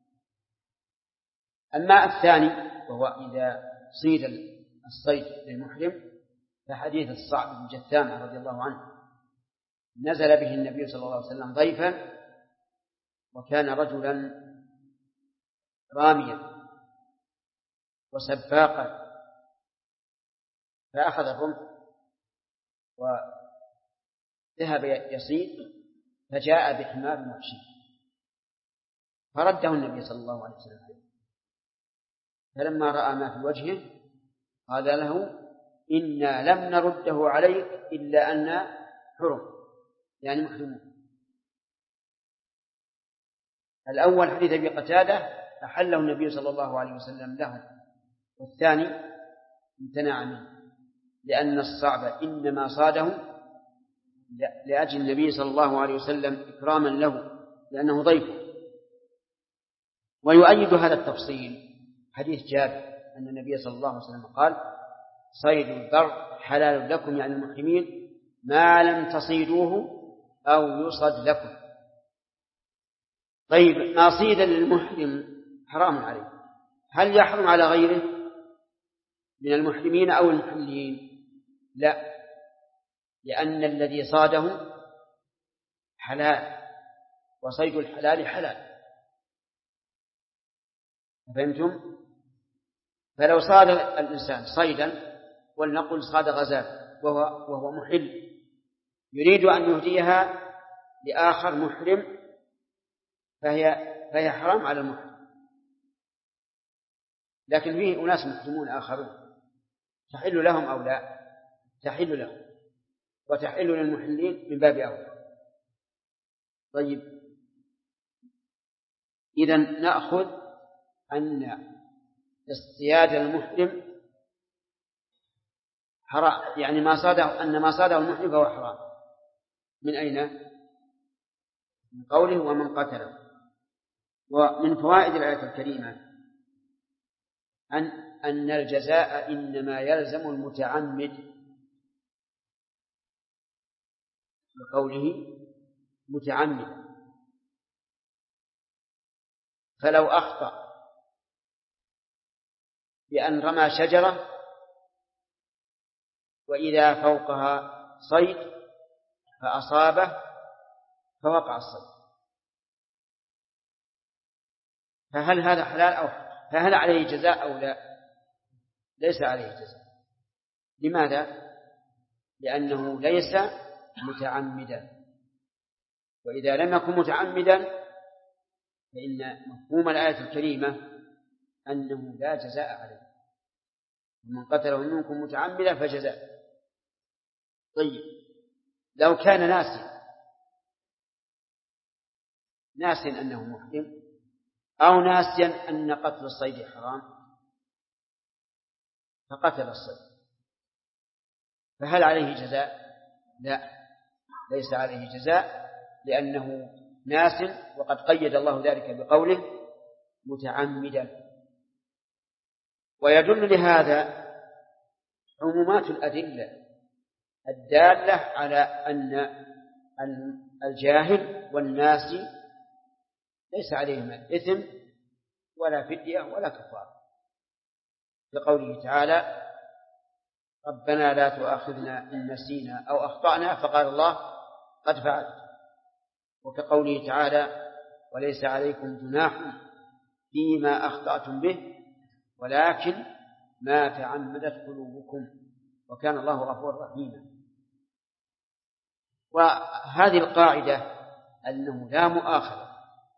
أما الثاني وهو إذا صيد الصيد للمحرم فحديث الصعب بن جثامة رضي الله عنه، نزل به النبي صلى الله عليه وسلم ضيفا، وكان رجلا راميا وسباقا، فأخذ الرمح وذهب يصيد، فجاء بحمار وحشي فرده النبي صلى الله عليه وسلم، فلما رأى ما في وجهه قال له: إنا لم نرده عليك إلا أن حرم، يعني محرمون. الأول حديث أبي قتادة أحله النبي صلى الله عليه وسلم له، والثاني امتنع منه، لأن الصعب إنما صاده لأجل النبي صلى الله عليه وسلم إكراما له لأنه ضيفه. ويؤيد هذا التفصيل حديث جابر أن النبي صلى الله عليه وسلم قال: صيد البر حلال لكم، يعني المحرمين، ما لم تصيدوه أو يصد لكم. طيب، ما صيد للمحرم حرام عليه، هل يحرم على غيره من المحرمين أو المحلين؟ لا، لأن الذي صاده حلال، وصيد الحلال حلال. فهمتم؟ فلو صاد الإنسان صيدا، ولنقل صاد غزال وهو محل، يريد أن يهديها لآخر محرم، فهي حرام على المحرم. لكن فيه أناس محرمون آخرون تحل لهم أو لا؟ تحل لهم، وتحل للمحلين من باب أولى. طيب، إذن نأخذ أن اصطياد المحرم حرام، يعني أن ما صاده المحرم فهو حرام. من أين؟ من قوله: ومن قتله. ومن فوائد الآية الكريمة أن الجزاء إنما يلزم المتعمد، بقوله متعمد. فلو أخطأ بأن رمى شجرة وإذا فوقها صيد فأصابه فوقع الصيد، فهل هذا حلال أو فهل عليه جزاء أو لا؟ ليس عليه جزاء. لماذا؟ لأنه ليس متعمدا، وإذا لم يكن متعمدا فإن مفهوم الآية الكريمة أنه لا جزاء عليه، ومن قتله منكم متعمدا فجزاء. طيب لو كان ناسيا أنه محرم أو ناسيا أن قتل الصيد حرام فقتل الصيد، فهل عليه جزاء؟ لا، ليس عليه جزاء، لأنه ناس، وقد قيد الله ذلك بقوله متعمدا. ويدل لهذا عمومات الأدلة الدالة على أن الجاهل والناسي ليس عليهم إثم ولا فدية ولا كفارة، لقوله تعالى ربنا لا تؤاخذنا إن نسينا أو أخطأنا، فقال الله قد فعلت. وكقوله تعالى وليس عليكم جناح فيما أخطأتم به ولكن ما تعمدت قلوبكم وكان الله غفورا رحيما. وهذه القاعدة أنه لا مؤاخذة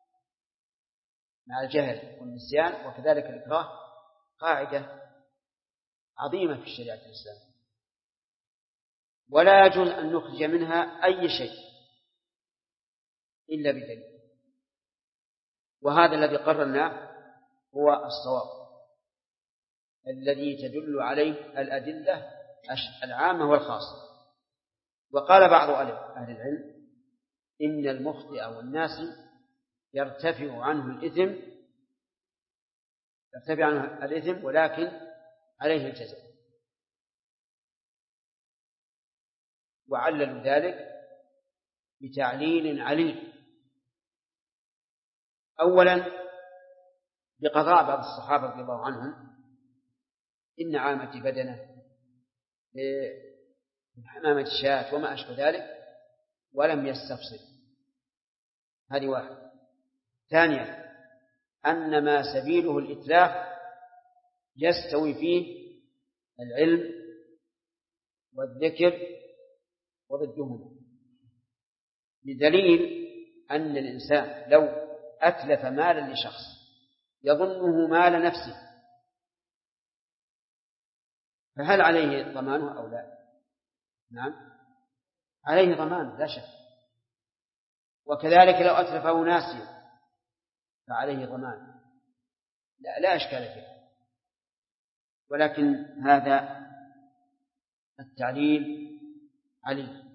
مع الجهل والنسيان وكذلك الإكراه قاعدة عظيمة في الشريعة الإسلامية، ولا يجوز أن نخرج منها أي شيء إلا بدليل، وهذا الذي قررناه هو الصواب الذي تدل عليه الأدلة العامة والخاصة. وقال بعض أهل العلم إن المخطئ والناسي يرتفع عنه الإثم ولكن عليه الجزاء، وعللوا ذلك بتعليل عليل. أولا بقضاء بعض الصحابة رضي الله عنهم إن عامة بدنه من حمامة الشاة وما أشبه ذلك ولم يستفصل، هذه واحد. ثانيا أن ما سبيله الإتلاف يستوي فيه العلم والذكر وضدهما، بدليل أن الإنسان لو أتلف مالا لشخص يظنه مال نفسه فهل عليه ضمانه أو لا؟ نعم عليه ضمان لا شك، وكذلك لو أتلفه ناسيا فعليه ضمان لا أشكال فيه، ولكن هذا التعليل عليه.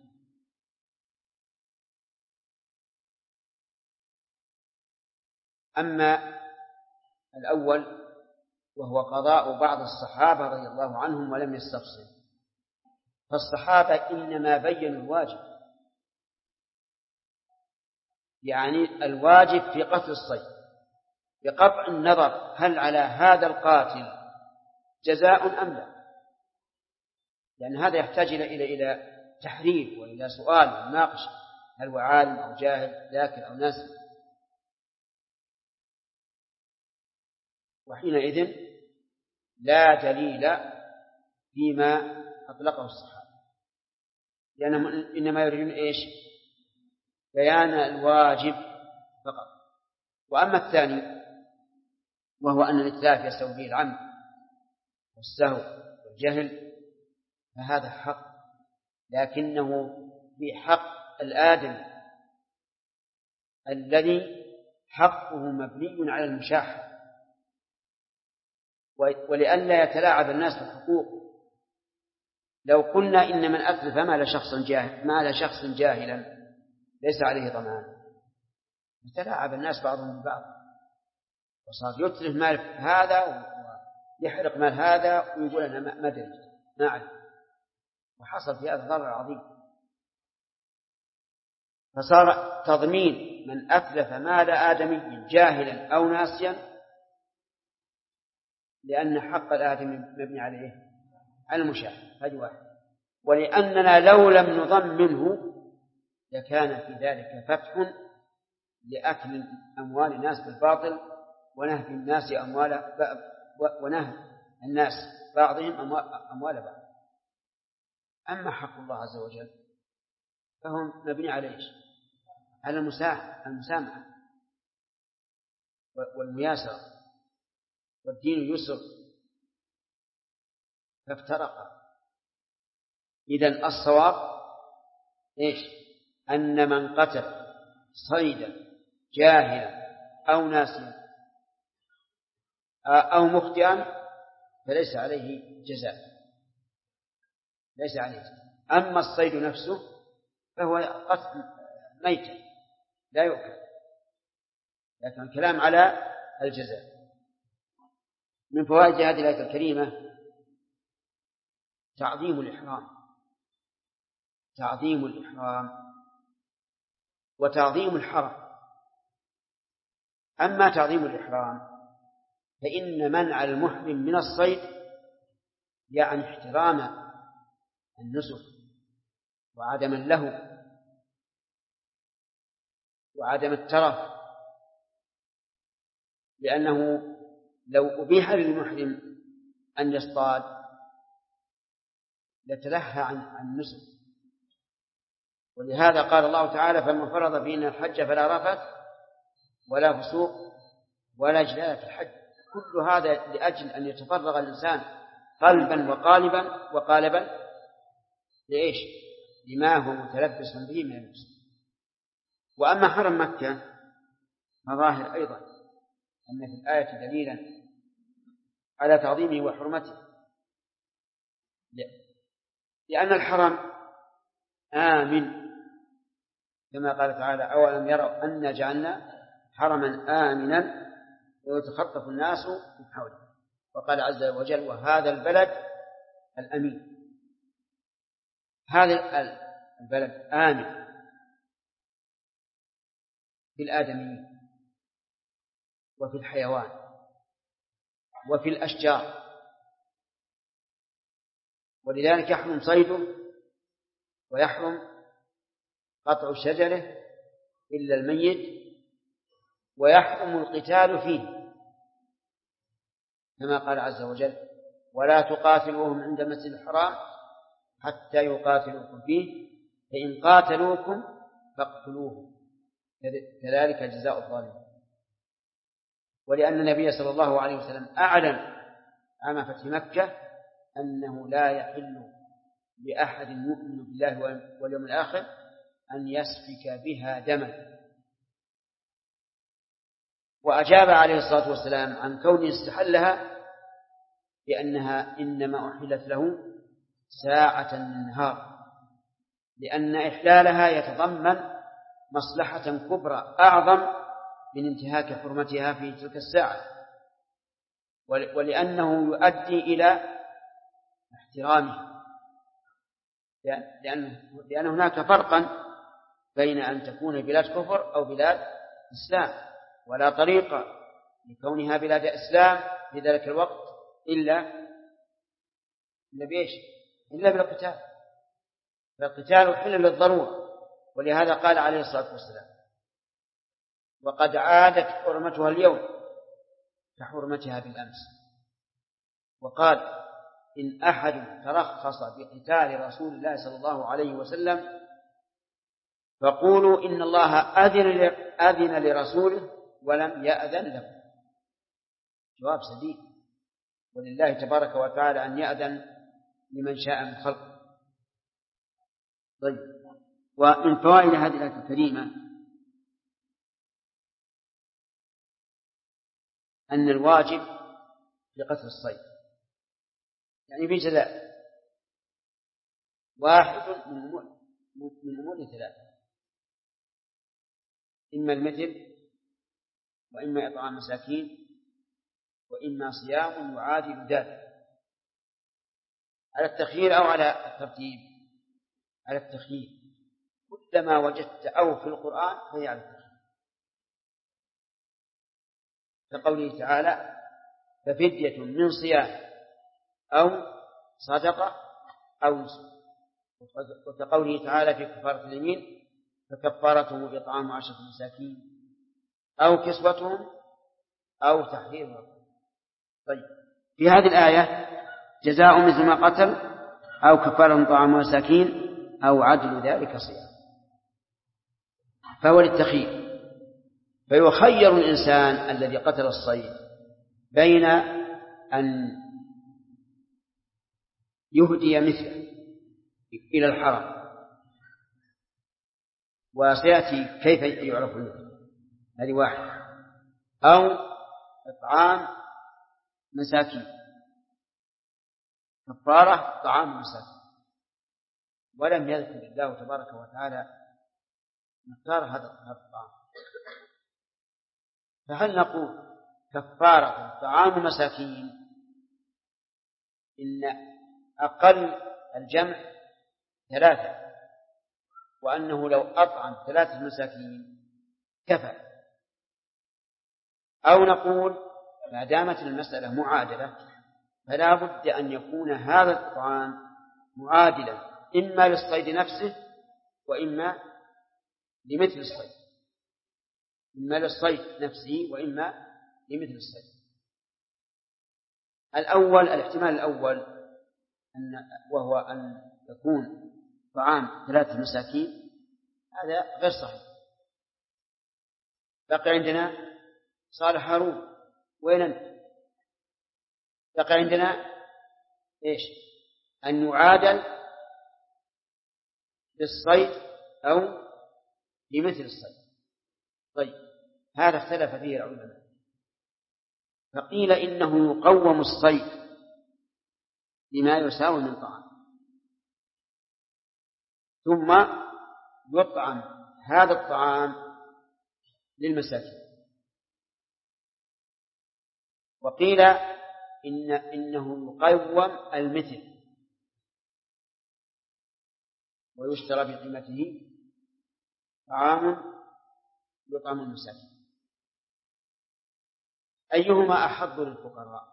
أما الأول وهو قضاء بعض الصحابة رضي الله عنهم ولم يستفصل، فالصحابة إنما بينوا الواجب، يعني الواجب في قتل الصيد بقطع النظر هل على هذا القاتل جزاء أم لا، لأن هذا يحتاج إلى تحرير وإلى سؤال وناقش هل هو عالم أو جاهل ذاكر أو ناسي، وحينئذ لا دليل فيما أطلقه الصحابة، لأنهم إنما يريدون إيش؟ بيان الواجب فقط. وأما الثاني وهو أن الإتلاف يستوي به العمد والسهو والجهل فهذا حق، لكنه في حق الآدم الذي حقه مبني على المشاحة، ولئلا يتلاعب الناس بالحقوق. لو قلنا إن من أتلف مال شخص جاهلا ليس عليه ضمان يتلاعب الناس بعضهم ببعض، وصار يتلف مال هذا ويحرق مال هذا ويقول أنا ما أدري ما أعرف، وحصل في هذا ضرر عظيم. فصار تضمين من أتلف مال آدمي جاهلا أو ناسيا، لأن حق الآدمي مبني عليه على المشاهد، هذه واحد. ولأننا لو لم نضمنه لكان في ذلك فتح لأكل أموال الناس بالباطل ونهب الناس ونهب الناس بعضهم أموال بعض. أما حق الله عز وجل فهو مبني على إيش؟ على المسامحة والمياسرة، والدين يسر، فافترق. إذن الصواب إيش؟ أن من قتل صيدا جاهلا أو ناسيا أو مخطئا فليس عليه جزاء، ليس عليه جزاء. أما الصيد نفسه فهو قتل ميتا لا يؤكل، لكن الكلام على الجزاء. من فوائد هذه الآية الكريمة تعظيم الإحرام، تعظيم الإحرام وتعظيم الحرم. أما تعظيم الإحرام فإن منع المحرم من الصيد يعني احترام النسك وعدم اللهو وعدم الترف، لأنه لو أبيح للمحرم أن يصطاد لتلهى عن النسك. ولهذا قال الله تعالى: فمن فرض فينا الحج فلا رفث ولا فسوق ولا جدال في الحج. كل هذا لأجل أن يتفرغ الإنسان قلبا وقالبا لإيش؟ لما هو متلبس به من النفس. وأما حرم مكة فظاهر أيضا أن في الآية دليلا على تعظيمه وحرمته، لأن الحرم آمن، كما قال تعالى: أولم يروا أنا جعلنا حرما آمنا ويتخطف الناس من حوله. وقال عز وجل: وهذا البلد الأمين. هذا البلد آمن في الآدميين وفي الحيوان وفي الأشجار، ولذلك يحرم صيده ويحرم قطع شجره إلا الميت، ويحرم القتال فيه كما قال عز وجل: ولا تقاتلوهم عند المسجد الحرام حتى يقاتلوكم فيه فإن قاتلوكم فاقتلوهم كذلك جزاء الظالمين. ولأن النبي صلى الله عليه وسلم أعلن عام فتح مكة أنه لا يحل لأحد يؤمن بالله واليوم الآخر أن يسفك بها دما. وأجاب عليه الصلاة والسلام عن كونه استحلها بأنها إنما أحلت له ساعة من النهار، لأن إحلالها يتضمن مصلحة كبرى أعظم من انتهاك حرمتها في تلك الساعة، ولأنه يؤدي إلى احترامه، لأن هناك فرقا بين أن تكون بلاد كفر أو بلاد إسلام، ولا طريقة لكونها بلاد إسلام في ذلك الوقت إلا بإيش؟ إلا بالقتال. فالقتال حل للضرورة، ولهذا قال عليه الصلاة والسلام: وقد عادت حرمتها اليوم كحرمتها بالأمس. وقال: إن أحد ترخص بقتال رسول الله صلى الله عليه وسلم فقولوا إن الله أذن لرسوله ولم يأذن له. جواب سديد، ولله تبارك وتعالى أن يأذن لمن شاء من خلقه. طيب، ومن فوائد هذه الآية الكريمة أن الواجب لقتل الصيد يعني في جزاء واحد من أمور ثلاثة: إما المثل، وإما إطعام مساكين، وإما صيام يعادل ذلك. على التخيير أو على الترتيب؟ على التخيير. كلما وجدت أو في القرآن فهي على التخيير، كقوله تعالى: ففدية من صيام أو صدقة أو نسك، وكقوله تعالى في كفارة اليمين: فكفارته إطعام 10 مساكين أو كسوتهم أو تحرير رقبة. طيب في هذه الآية جزاء مثل ما قتل أو كفارة طعام مساكين أو عدل ذلك صيام، فهو للتخيير، فيخير الإنسان الذي قتل الصيد بين أن يهدي مثله إلى الحرم، وسيأتي كيف يعرف المثل، هذه واحدة، أو إطعام مساكين، كفارة طعام مساكين، ولم يذكر الله تبارك وتعالى مقدار هذا الطعام، فهل نقول كفارة طعام مساكين إن أقل الجمع 3، وأنه لو أطعم 3 مساكين كفى، أو نقول ما دامت المسألة معادلة فلا بد أن يكون هذا الطعام معادلا إما للصيد نفسه وإما لمثل الصيد، إما للصيد نفسه وإما لمثل الصيد. الاحتمال الأول وهو أن يكون طعام 3 مساكين، هذا غير صحيح. بقي عندنا صالح هارون، وين أنت؟ بقي عندنا إيش؟ أن يعادل للصيد أو لمثل الصيد. طيب هذا اختلف فيه العلماء، فقيل إنه يقوم الصيد بما يساوي من طعام، ثم يطعم هذا الطعام للمساكين، وقيل إنه يقوم المثل ويشترى بقيمته طعام يطعم المساكين. أيهما أحظ للفقراء؟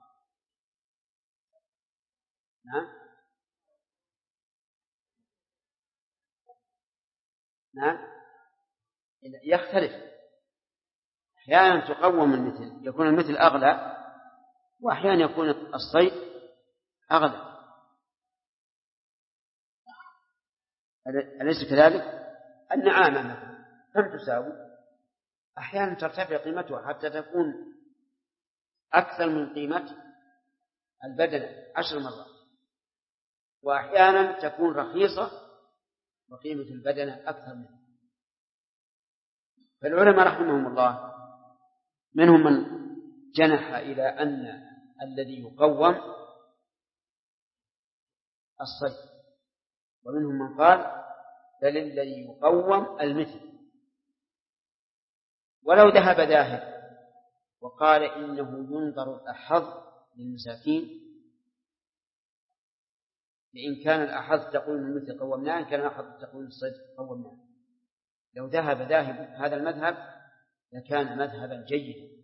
نعم يختلف، أحيانا تقوم المثل، يكون المثل أغلى، وأحيانا يكون الصيد أغلى، أليس كذلك؟ النعامة مثلا كم تساوي؟ أحيانا ترتفع قيمتها حتى تكون أكثر من قيمة البدنة 10 مرات، وأحيانا تكون رخيصة وقيمة البدنة أكثر منها. فالعلماء رحمهم الله منهم من جنح إلى أن الذي يقوم الصيد، ومنهم من قال بل الذي يقوم المثل. ولو ذهب ذاهب وقال إنه ينظر الأحظ للمساكين، لإن كان الأحظ تقويم المثل قومناه، إن كان الأحظ تقويم الصيد قومناه، لو ذهب ذاهب هذا المذهب لكان مذهبا جيدا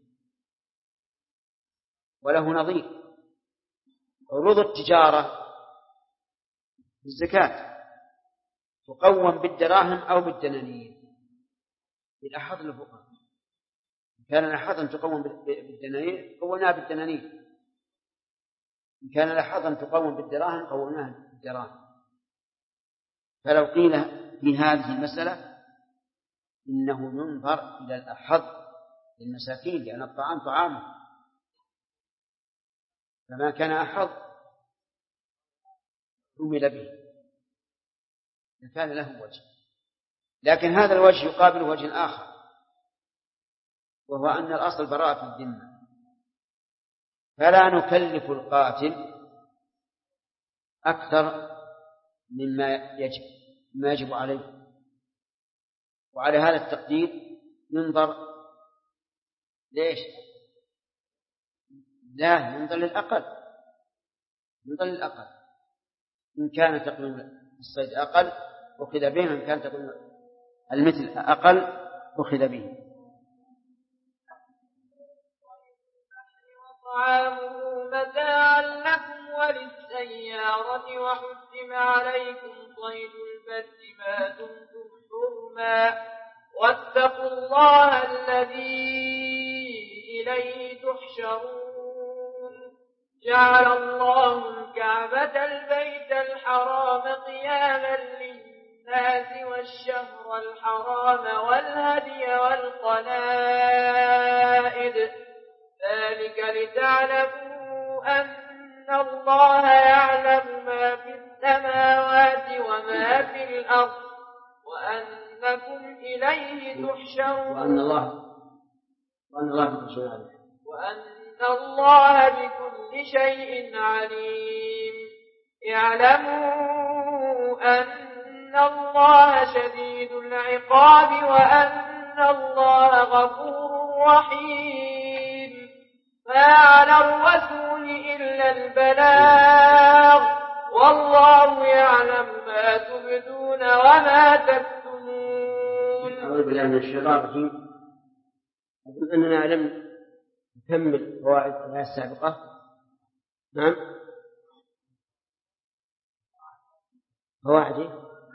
وله نظير. عروض التجارة بالزكاة تقوم بالدراهم أو بالدنانير بالأحظ للفقراء، إن كان الأحظ تقوم بالدنانير قومناها بالدنانير، إن كان الأحظ تقوم بالدراهم قومناها بالدراهم. فلو قيل في هذه المسألة إنه ينظر إلى الأحظ للمساكين لأن الطعام طعامه، فما كان أحظ عمل به لكان له وجه. لكن هذا الوجه يقابل وجه آخر، وهو أن الأصل براءة الذمة، فلا نكلف القاتل أكثر مما يجب عليه، وعلى هذا التقدير ينظر ليش؟ لا، ينظر للأقل، ينظر للأقل، إن كان تقويم الصيد أقل أخذ به، إن كان تقويم المثل أقل أخذ به. وطعامه متاعا لكم وللسيارة، وحرم عليكم صيد البر ما دمتم حرما، واتقوا الله الذي إليه تحشرون جعل الله الكعبة البيت الحرام قياما للناس والشهر الحرام والهدي والقلائد ذلك لتعلموا أن الله يعلم ما في السماوات وما في الأرض وأنكم إليه تحشرون وأن الله بكل شيء عليم اعلموا أن الله شديد العقاب وأن الله غفور رحيم ما على الرسول إلا البلاغ والله يعلم ما تبدون وما تكتمون. أعوذ بالله من الشيطان الرجيم. أظن أننا لم نكمل فوائد الآية السابقة. نعم قواعد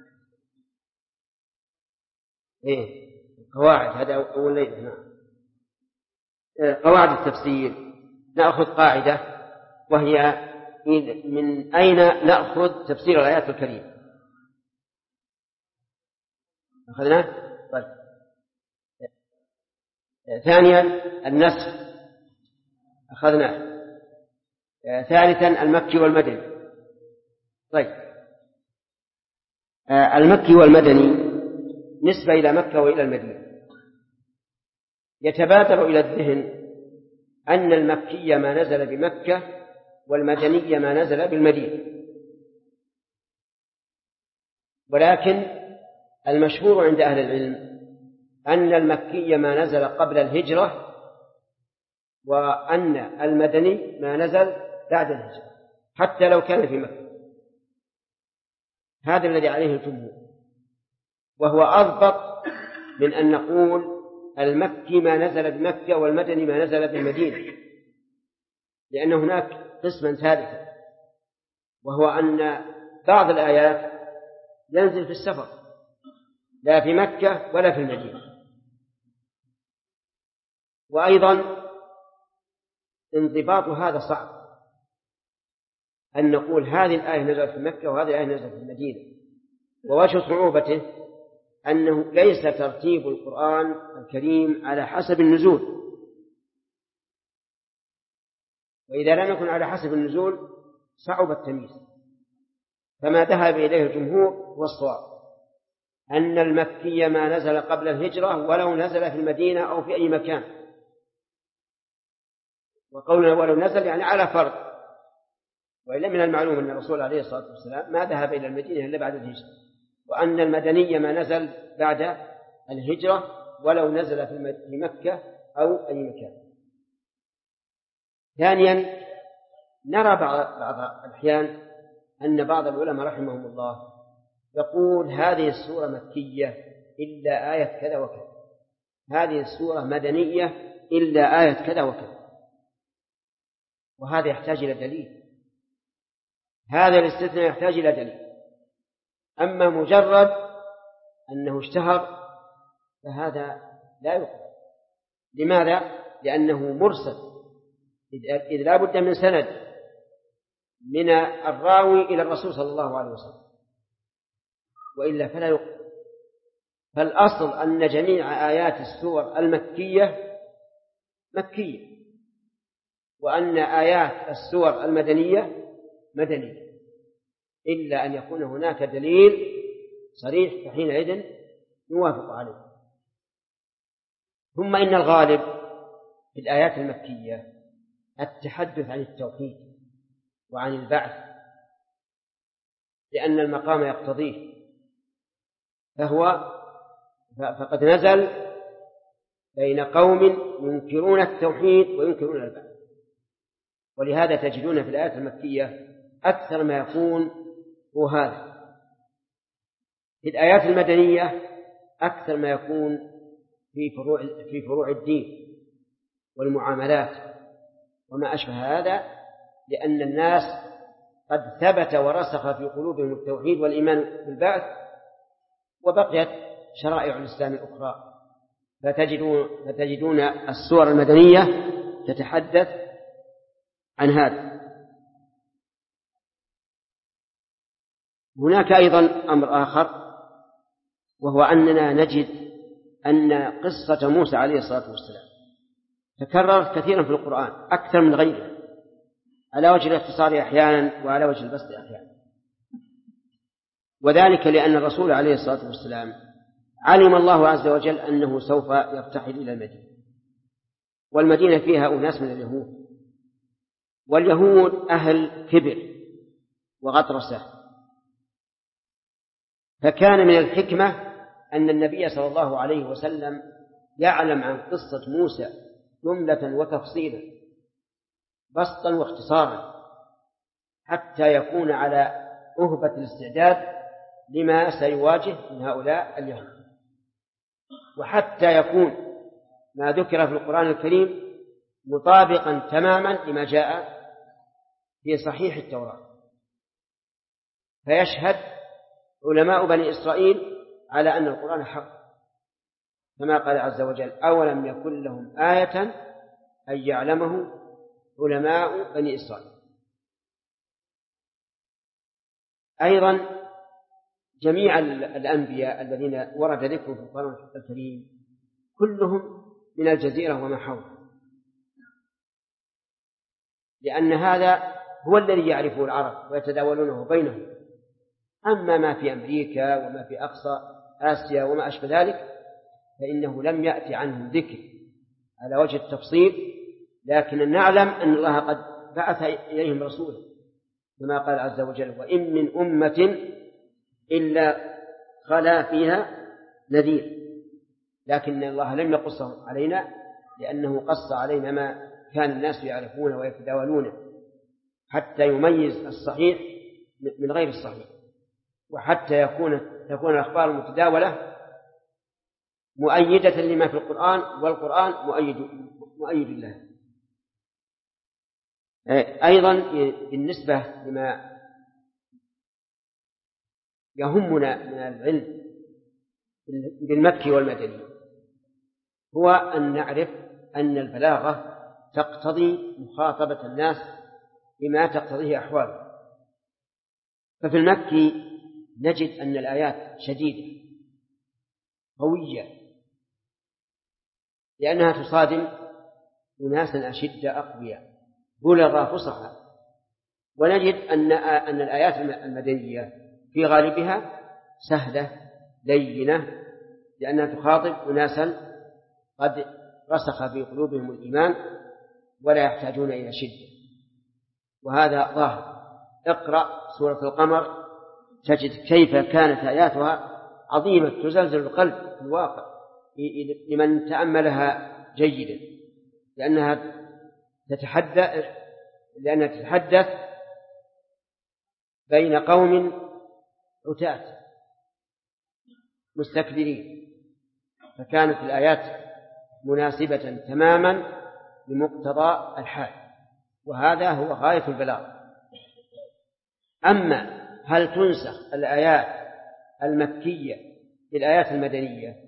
قواعد هذا أول ليلة. نعم قواعد التفسير. نأخذ قاعدة وهي من أين نأخذ تفسير الآيات الكريمة. أخذنا طيب. ثانيا النسخ أخذناه. ثالثا المكي والمدني. طيب المكي والمدني نسبة إلى مكة وإلى المدينة. يتبادر إلى الذهن أن المكي ما نزل بمكة والمدني ما نزل بالمدينة، ولكن المشهور عند أهل العلم أن المكي ما نزل قبل الهجرة وأن المدني ما نزل بعد الهجرة حتى لو كان في مكة. هذا الذي عليه الجمهور، وهو أضبط من أن نقول المكي ما نزل بمكة والمدني ما نزل بالمدينة، لأن هناك قسما ثالثا وهو أن بعض الآيات ينزل في السفر لا في مكة ولا في المدينة. وأيضا انضباط هذا صعب، أن نقول هذه الآية نزلت في مكة وهذه الآية نزلت في المدينة. ووجه صعوبته أنه ليس ترتيب القرآن الكريم على حسب النزول، وإذا لم يكن على حسب النزول صعب التمييز. فما ذهب إليه الجمهور هو الصواب، أن المكي ما نزل قبل الهجرة ولو نزل في المدينة أو في أي مكان. وقولنا ولو نزل يعني على فرض، وإلا من المعلوم أن الرسول عليه الصلاة والسلام ما ذهب إلى المدينة إلا بعد الهجرة، وأن المدني ما نزل بعد الهجرة ولو نزل في مكة أو أي مكان. ثانيا نرى بعض الأحيان أن بعض العلماء رحمهم الله يقول هذه السورة مكية إلا آية كذا وكذا، هذه السورة مدنية إلا آية كذا وكذا، وهذا يحتاج إلى دليل. هذا الاستثناء يحتاج إلى دليل. أما مجرد أنه اشتهر فهذا لا يقبل. لماذا؟ لأنه مرسل، إذ لا بد من سند من الراوي إلى الرسول صلى الله عليه وسلم، وإلا فلا يقبل. فالأصل أن جميع آيات السور المكية مكية، وأن آيات السور المدنية مدنية، إلا أن يكون هناك دليل صريح فحينئذ نوافق عليه. ثم إن الغالب في الآيات المكية التحدث عن التوحيد وعن البعث، لأن المقام يقتضيه، فقد نزل بين قوم ينكرون التوحيد وينكرون البعث. ولهذا تجدون في الآيات المكية أكثر ما يكون هو هذا. في الآيات المدنية أكثر ما يكون في فروع الدين والمعاملات وما أشبه هذا، لأن الناس قد ثبت ورسخ في قلوبهم التوحيد والإيمان بالبعث، وبقيت شرائع الإسلام الأخرى. فتجدون السور المدنية تتحدث عن هذا. هناك أيضا أمر آخر، وهو أننا نجد أن قصة موسى عليه الصلاة والسلام تكررت كثيرا في القرآن أكثر من غيره، على وجه الاختصار أحيانا وعلى وجه البسط أحيانا، وذلك لأن الرسول عليه الصلاة والسلام علم الله عز وجل أنه سوف يرتحل إلى المدينة، والمدينة فيها أناس من اليهود، واليهود أهل كبر وغطرسة، فكان من الحكمة أن النبي صلى الله عليه وسلم يعلم عن قصة موسى جملة وتفصيلا بسطا واختصارا، حتى يكون على أهبة الاستعداد لما سيواجه من هؤلاء اليهود، وحتى يكون ما ذكر في القرآن الكريم مطابقا تماما لما جاء في صحيح التوراة، فيشهد علماء بني إسرائيل على أن القرآن حق، كما قال عز وجل: أولم يكن لهم آية أن يعلمه علماء بني إسرائيل. أيضا جميع الأنبياء الذين ورد ذكرهم في القرآن الكريم كلهم من الجزيرة وما حولها، لأن هذا هو الذي يعرفه العرب ويتداولونه بينهم. أما ما في أمريكا وما في أقصى آسيا وما أشبه ذلك فإنه لم يأتي عنه ذكر على وجه التفصيل، لكن نعلم أن الله قد بعث إليهم رسولا، كما قال عز وجل: وإن من أمة إلا خلا فيها نذير. لكن الله لم يقصه علينا، لأنه قص علينا ما كان الناس يعرفون ويتداولونه، حتى يميز الصحيح من غير الصحيح، وحتى تكون الأخبار المتداولة مؤيدة لما في القرآن، والقرآن مؤيد له. أيضا بالنسبة لما يهمنا من العلم بالمكي والمدني، هو أن نعرف أن البلاغة تقتضي مخاطبة الناس بما تقتضيه أحواله. ففي المكي نجد أن الآيات شديدة قوية، لأنها تصادم أناسا أشد أقوياء بلغ فصحى، ونجد أن الآيات المدنية في غالبها سهلة لينة، لأنها تخاطب أناسا قد رسخ في قلوبهم الإيمان ولا يحتاجون إلى شدة، وهذا ظاهر. اقرأ سورة القمر تجد كيف كانت آياتها عظيمة تزلزل القلب في الواقع لمن تأملها جيدا، لأنها تتحدث بين قوم عتاة مستكبرين، فكانت الآيات مناسبة تماما لمقتضى الحال، وهذا هو غاية البلاغ. أما هل تنسخ الآيات المكية بالآيات المدنية؟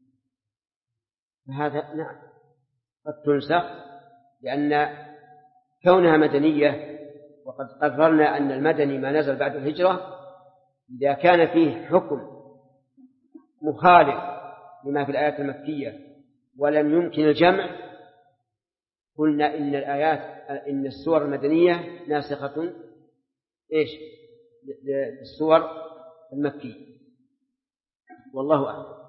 فهذا نعم قد تنسخ، لأن كونها مدنية، وقد قررنا أن المدني ما نزل بعد الهجرة، إذا كان فيه حكم مخالف لما في الآيات المكية ولم يمكن الجمع، قلنا إن السور المدنية ناسخة للسور المكية، والله أعلم.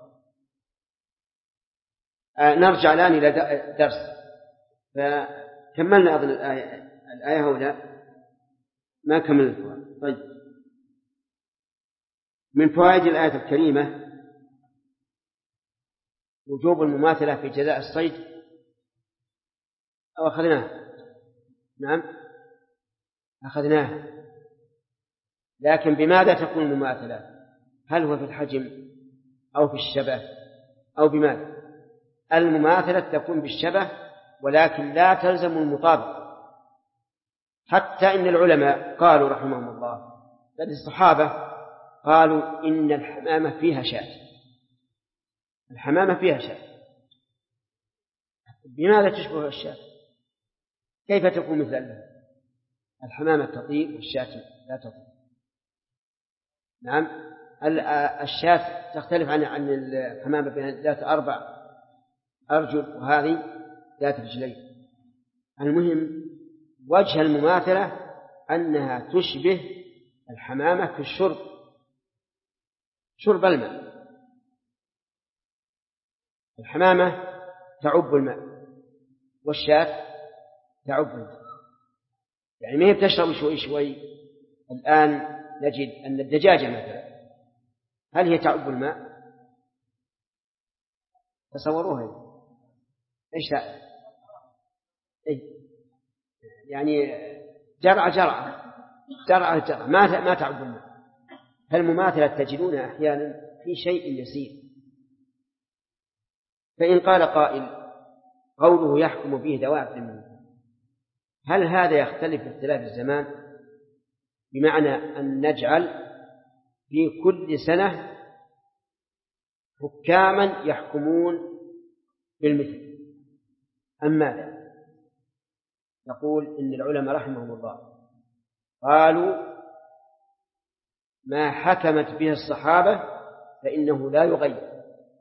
نرجع الآن إلى درس، فكملنا أظن الآية هؤلاء ما كملنا. طيب، من فوائد الآية الكريمة وجوب المماثلة في جزاء الصيد، أو أخذناه؟ نعم أخذناه، لكن بماذا تكون المماثلة؟ هل هو في الحجم أو في الشبه أو بماذا؟ المماثلة تكون بالشبه، ولكن لا تلزم المطابقة. حتى إن العلماء قالوا رحمهم الله، بل الصحابة قالوا إن الحمامة فيها شاة، الحمامة فيها شاة، بماذا تشبه الشاة؟ كيف تكون مثل الحمامة تطير والشاة لا تطير؟ نعم، الشاة تختلف عن الحمامة بين ذات 4 أرجل وهذه ذات رجلين. المهم وجه المماثلة أنها تشبه الحمامة في الشرب، شرب الماء. الحمامة تعب الماء والشاة تعب الماء، يعني ما هي بتشرب شوي شوي. الآن نجد أن الدجاجة مثلا هل هي تعب الماء؟ تصوروها إيش يعني جرعة ما تعب الماء. فالمماثلة تجدونها أحيانا في شيء يسير. فإن قال قائل قوله يحكم به ذوي عقل منه، هل هذا يختلف باختلاف الزمان؟ بمعنى أن نجعل في كل سنة حكاما يحكمون بالمثل أم ماذا؟ نقول إن العلماء رحمهم الله قالوا ما حكمت به الصحابة فإنه لا يغير،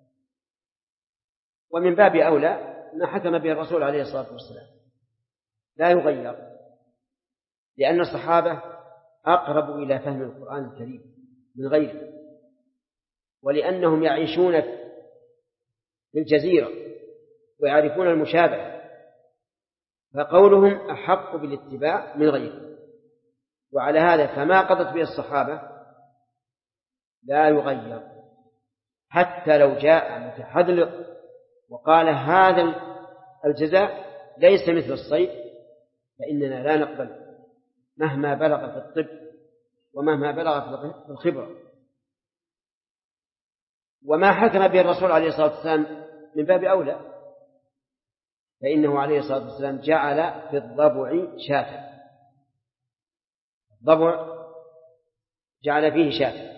ومن باب أولى ما حكم به الرسول عليه الصلاة والسلام لا يغير، لأن الصحابة أقرب إلى فهم القرآن الكريم من غيره، ولأنهم يعيشون في الجزيرة ويعرفون المشابه، فقولهم أحق بالاتباع من غيره. وعلى هذا فما قضت به الصحابة لا يغير، حتى لو جاء متحذلق وقال هذا الجزاء ليس مثل الصيد فإننا لا نقبل مهما بلغ في الطب ومهما بلغ في الخبرة. وما حكم به الرسول عليه الصلاة والسلام من باب أولى، فإنه عليه الصلاة والسلام جعل في الضبع شاة، الضبع جعل فيه شاة،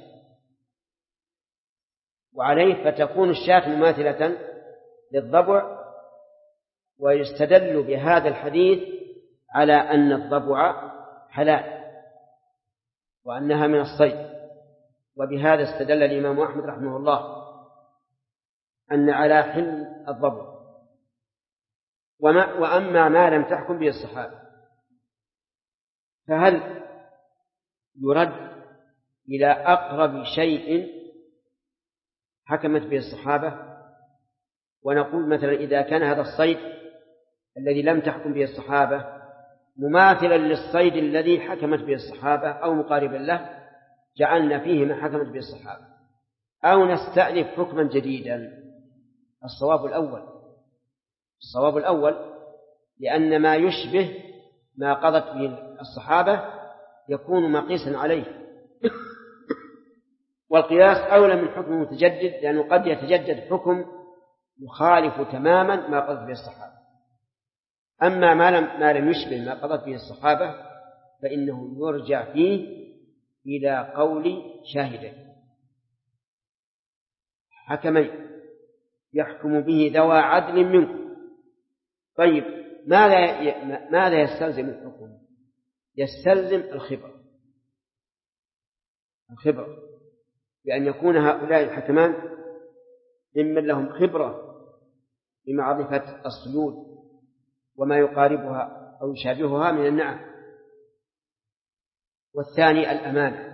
وعليه فتكون الشاة مماثلة للضبع. ويستدل بهذا الحديث على أن الضبع حلال وأنها من الصيد. وبهذا استدل الإمام أحمد رحمه الله أن على حل الضبع. وأما ما لم تحكم به الصحابة فهل يرد إلى أقرب شيء حكمت به الصحابة؟ ونقول مثلا إذا كان هذا الصيد الذي لم تحكم به الصحابة مماثلا للصيد الذي حكمت به الصحابة أو مقاربا له جعلنا فيه ما حكمت به الصحابة، أو نستأنف حكما جديدا. الصواب الأول لأن ما يشبه ما قضت به الصحابة يكون مقيسا عليه، والقياس أولى من حكم متجدد، لأنه قد يتجدد حكم يخالف تماما ما قضت به الصحابة. أما ما لم يشبه ما قضت به الصحابة فإنه يرجع فيه إلى قول شاهدين حكمين يحكم به ذوى عدل منكم. طيب ماذا يستلزم الحكم؟ يستلزم الخبرة بأن يكون هؤلاء الحكمان ممن لهم خبرة بمعرفة الصيود وما يقاربها أو يشابهها من النعم. والثاني الأمانة،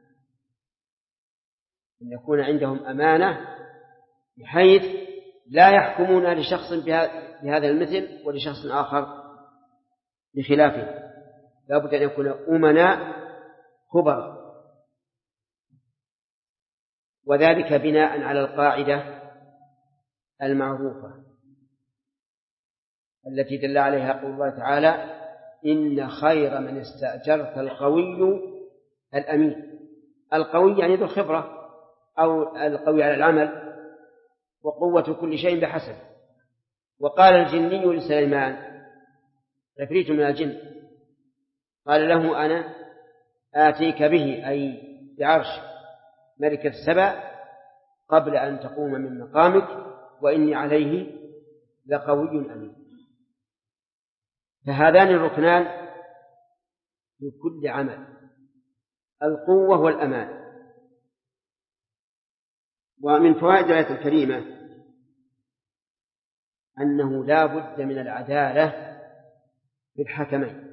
أن يكون عندهم أمانة بحيث لا يحكمون لشخص بهذا المثل ولشخص آخر بخلافه، لا بد أن يكون أمناء خبراء. وذلك بناء على القاعدة المعروفة التي دل عليها قول الله تعالى إن خير من استأجرت القوي الأمين. القوي يعني ذو الخبرة أو القوي على العمل، وقوة كل شيء بحسب. وقال الجني لسليمان عفريت من الجن قال له أنا آتيك به أي بعرش ملكة سبأ قبل أن تقوم من مقامك وإني عليه لقوي أمين. فهذان الركنان في كل عمل، القوة والأمان. ومن فوائد الآية الكريمة أنه لا بد من العدالة في الحكمين،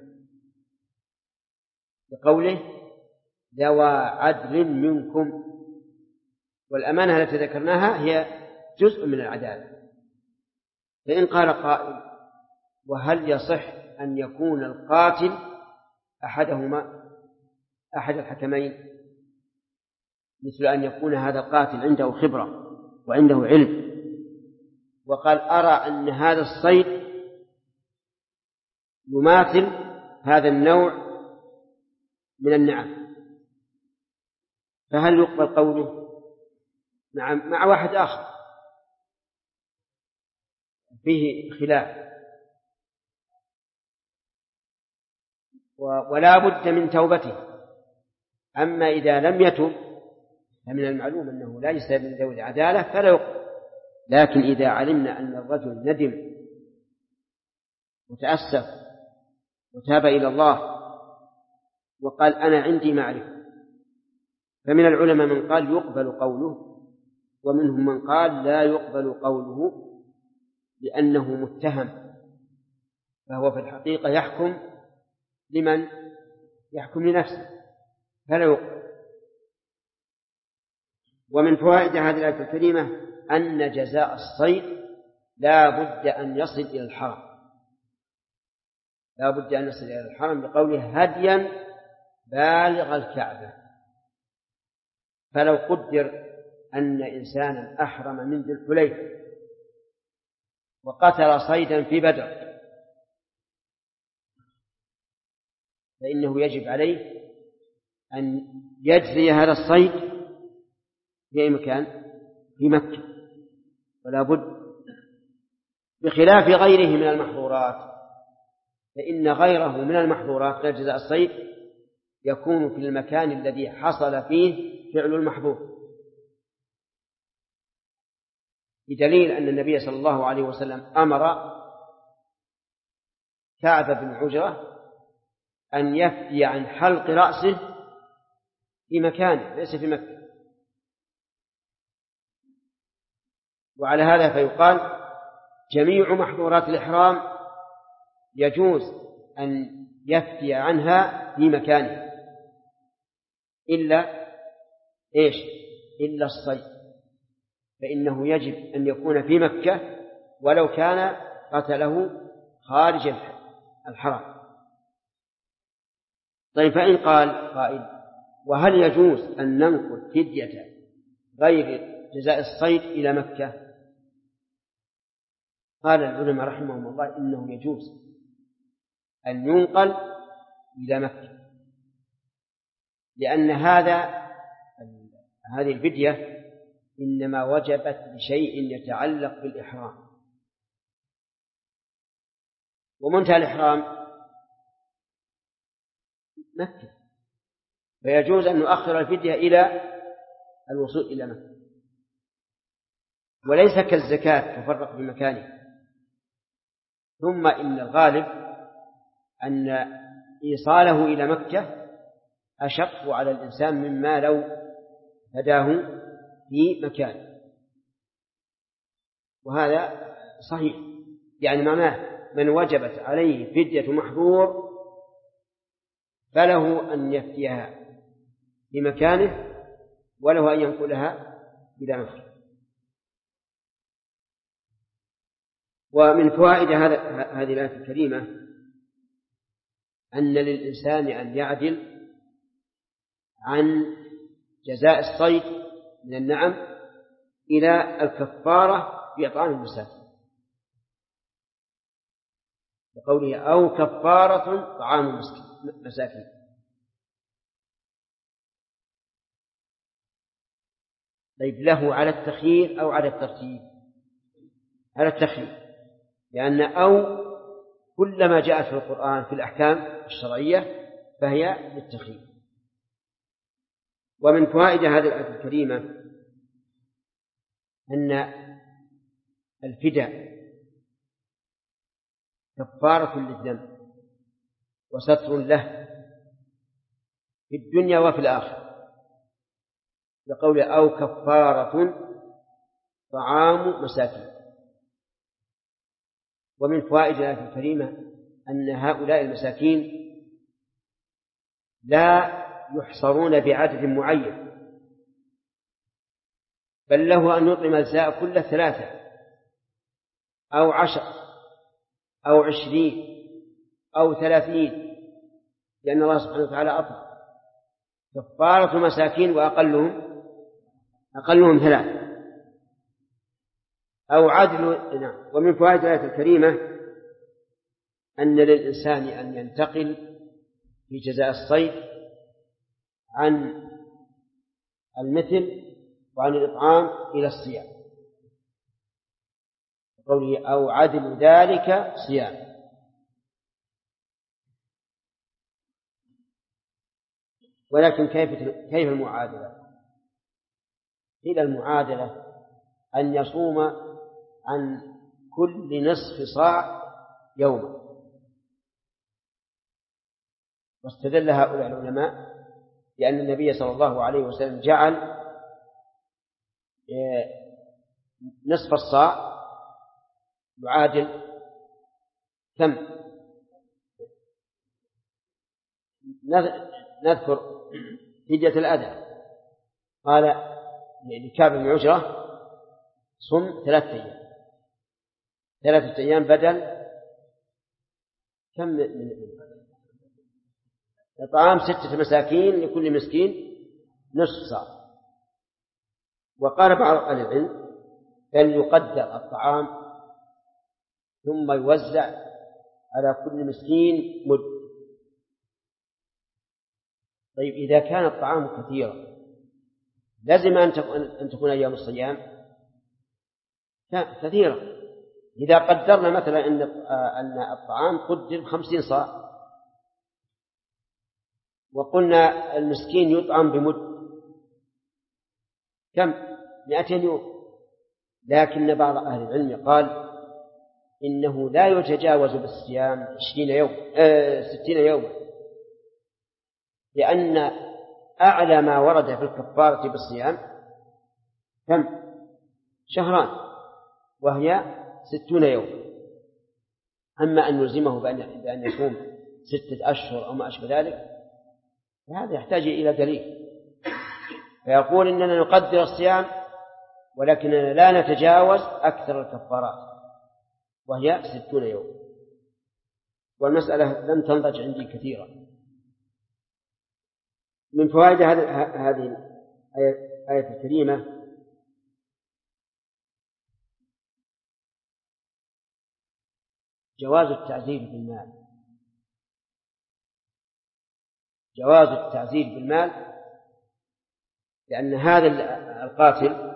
بقوله ذوى عدل منكم، والأمانة التي ذكرناها هي جزء من العدالة. فإن قال قائل وهل يصح أن يكون القاتل أحد الحكمين، مثل أن يكون هذا القاتل عنده خبرة وعنده علم وقال أرى أن هذا الصيد يماثل هذا النوع من النعم، فهل يقبل قوله؟ نعم، مع واحد آخر فيه خلاف. ولا بد من توبته. أما إذا لم يتب فمن المعلوم أنه لا يستوي من ذوي العدالة فلا يقبل. لكن إذا علمنا أن الرجل ندم وتأسف وتاب إلى الله وقال أنا عندي معرفة، فمن العلماء من قال يقبل قوله، ومنهم من قال لا يقبل قوله لأنه متهم، فهو في الحقيقة يحكم لمن؟ يحكم لنفسه فلا يقبل. ومن فوائد هذه الآية الكريمة أن جزاء الصيد لا بد أن يصل إلى الحرم، لا بد أن يصل إلى الحرم بقوله هديا بالغ الكعبة. فلو قدر أن إنسانا أحرم من ذي الحليفة وقتل صيدا في بدر فإنه يجب عليه أن يجزي هذا الصيد في أي مكان؟ في مكة، ولا بد، بخلاف غيره من المحظورات، فإن غيره من المحظورات غير جزاء الصيد يكون في المكان الذي حصل فيه فعل المحظور، بدليل أن النبي صلى الله عليه وسلم أمر كعب بن عجرة أن يفتي عن حلق رأسه في مكانه ليس في مكة. وعلى هذا فيقال جميع محظورات الإحرام يجوز أن يفتي عنها في مكانه إلا إيش؟ إلا الصيد، فإنه يجب أن يكون في مكة ولو كان قتله خارج الحرم. طيب، فإن قال قائل وهل يجوز أن ننقل فدية غير جزاء الصيد إلى مكة؟ قال العلماء رحمهم الله إنه يجوز أن ينقل إلى مكة، لأن هذه الفدية إنما وجبت بشيء يتعلق بالإحرام، ومنتهى الإحرام مكة، فيجوز أن نؤخر الفدية إلى الوصول إلى مكة، وليس كالزكاة تفرق بمكانه. ثم إن الغالب أن إيصاله إلى مكة أشق على الإنسان مما لو هداه في مكان، وهذا صحيح، يعني معناه من وجبت عليه فدية محظور فله أن يفتيها في مكانه وله أن ينقلها إلى مكة. ومن فوائد هذه الآية الكريمة أن للإنسان أن يعدل عن جزاء الصيد من النعم إلى الكفارة بإطعام المساكين، بقوله أو كفارة طعام مساكين. طيب، له على التخيير أو على الترتيب؟ على التخيير، لأن أو كلما جاءت في القرآن في الأحكام الشرعية فهي للتخيير. ومن فوائد هذه الآية الكريمة أن الفداء كفارة للذنب، وستر له في الدنيا وفي الآخرة، لقول أو كفارة طعام مساكين. ومن فوائد الآية الكريمة أن هؤلاء المساكين لا يحصرون بعدد معين، بل له أن يطعم الجزاء كل 3 أو 10 أو 20 أو 30، لأن الله سبحانه وتعالى أطلق كفارة مساكين وأقلهم 3 أو عدل. نعم. ومن فوائد الآية الكريمة أن للإنسان أن ينتقل في جزاء الصيد عن المثل وعن الإطعام إلى الصيام، قوله أو عدل ذلك صيام. ولكن كيف المعادلة؟ قيل المعادلة أن يصوم عن كل نصف صاع يوما. واستدل هؤلاء العلماء لأن النبي صلى الله عليه وسلم جعل نصف الصاع يعادل كم؟ نذكر فدية الأذى. قال لكعب بن عجرة صم 3 أيام، 3 أيام بدل كم من إطعام 6 مساكين لكل مسكين نصف صاع. وقال بعض أهل العلم أن يقدر الطعام ثم يوزع على كل مسكين مد. طيب إذا كان الطعام كثيرا لازم أن تكون أيام الصيام كثيرة. إذا قدرنا مثلا أن الطعام قدر 50 صاع وقلنا المسكين يطعم بمد كم؟ 200 يوم. لكن بعض أهل العلم قال إنه لا يتجاوز بالصيام 60 يوما، لأن أعلى ما ورد في الكفارة بالصيام كم؟ 2 شهران، وهي 60 يوما. أما أن نلزمه بأن يصوم 6 أشهر أو ما أشبه ذلك فهذا يحتاج إلى دليل. فيقول إننا نقدر الصيام ولكننا لا نتجاوز أكثر الكفارات وهي 60 يوم. والمسألة لم تنضج عندي كثيرا. من فوائد هذه الآية الكريمة جواز التعزير بالمال. جواز التعزير بالمال لأن هذا القاتل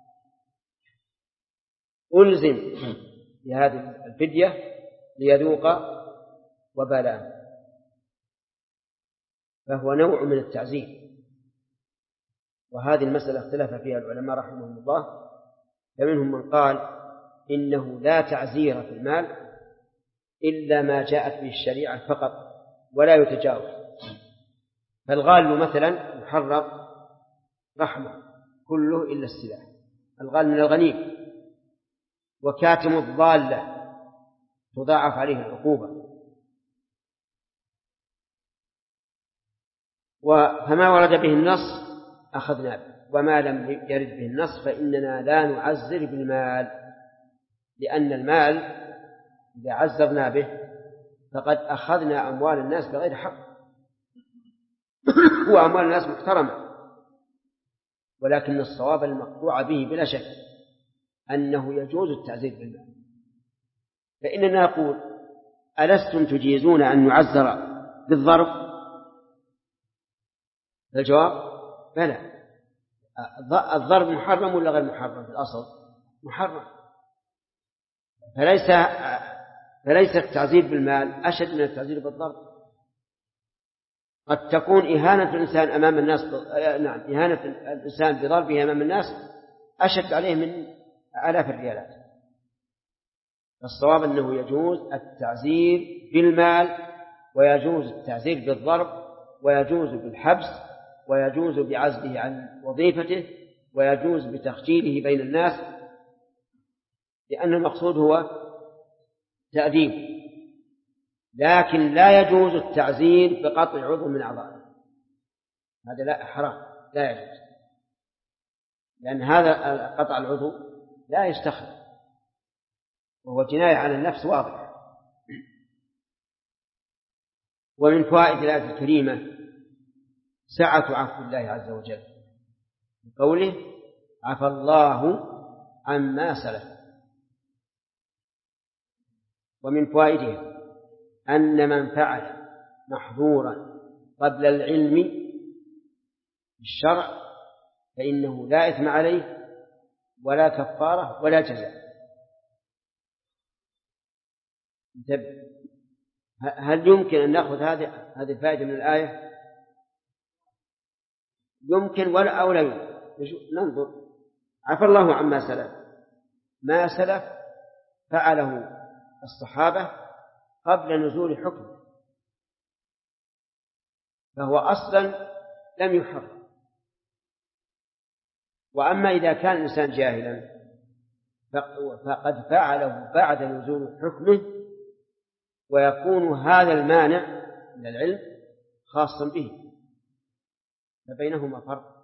ألزم بهذه الفدية ليذوق وبالا، فهو نوع من التعزير. وهذه المسألة اختلف فيها العلماء رحمهم الله، فمنهم من قال إنه لا تعزير في المال إلا ما جاءت به الشريعة فقط ولا يتجاوز. فالغال مثلا محرم رحمه كله إلا السلاح، الغال من الغنيم. وكاتم الضالة تضاعف عليه العقوبة. فما ورد به النص أخذنا به، وما لم يرد به النص فإننا لا نعزر بالمال، لأن المال إذا عزرنا به فقد أخذنا أموال الناس بغير حق. وأموال الناس محترمة، ولكن الصواب المقطوع به بلا شك أنه يجوز التعزير بالمال. فإننا نقول ألستم تجيزون أن يعزر بالضرب؟ الجواب بلى. الضرب محرم ولا غير محرم؟ في الأصل محرم. فليس التعزير بالمال أشد من التعزير بالضرب. قد تكون إهانة الإنسان أمام الناس إهانة الإنسان بضربه أمام الناس أشد عليه من آلاف الريالات. الصواب أنه يجوز التعزير بالمال ويجوز التعزير بالضرب، ويجوز بالحبس، ويجوز بعزله عن وظيفته، ويجوز بتخجيله بين الناس، لأن المقصود هو تأديب. لكن لا يجوز التعزير بقطع عضو من أعضائه، هذا لا، حرام، لا يجوز، لأن هذا قطع العضو لا يستخدم، وهو جناية على النفس واضح. ومن فوائد الآية الكريمة سعة عفو الله عز وجل، بقوله عفى الله عما سلف. ومن فوائدها أن من فعل محظورا قبل العلم بالشرع فإنه لا إثم عليه ولا كفارة ولا جزاء. هل يمكن أن نأخذ هذه الفائدة من الآية؟ يمكن ولا أو لا يمكن. ننظر. عفى الله عما سلف، ما سلف فعله الصحابة قبل نزول حكم، فهو أصلا لم يحرم. وأما إذا كان الإنسان جاهلا فقد فعله بعد نزول حكمه، ويكون هذا المانع من العلم خاصا به، فبينهما فرق.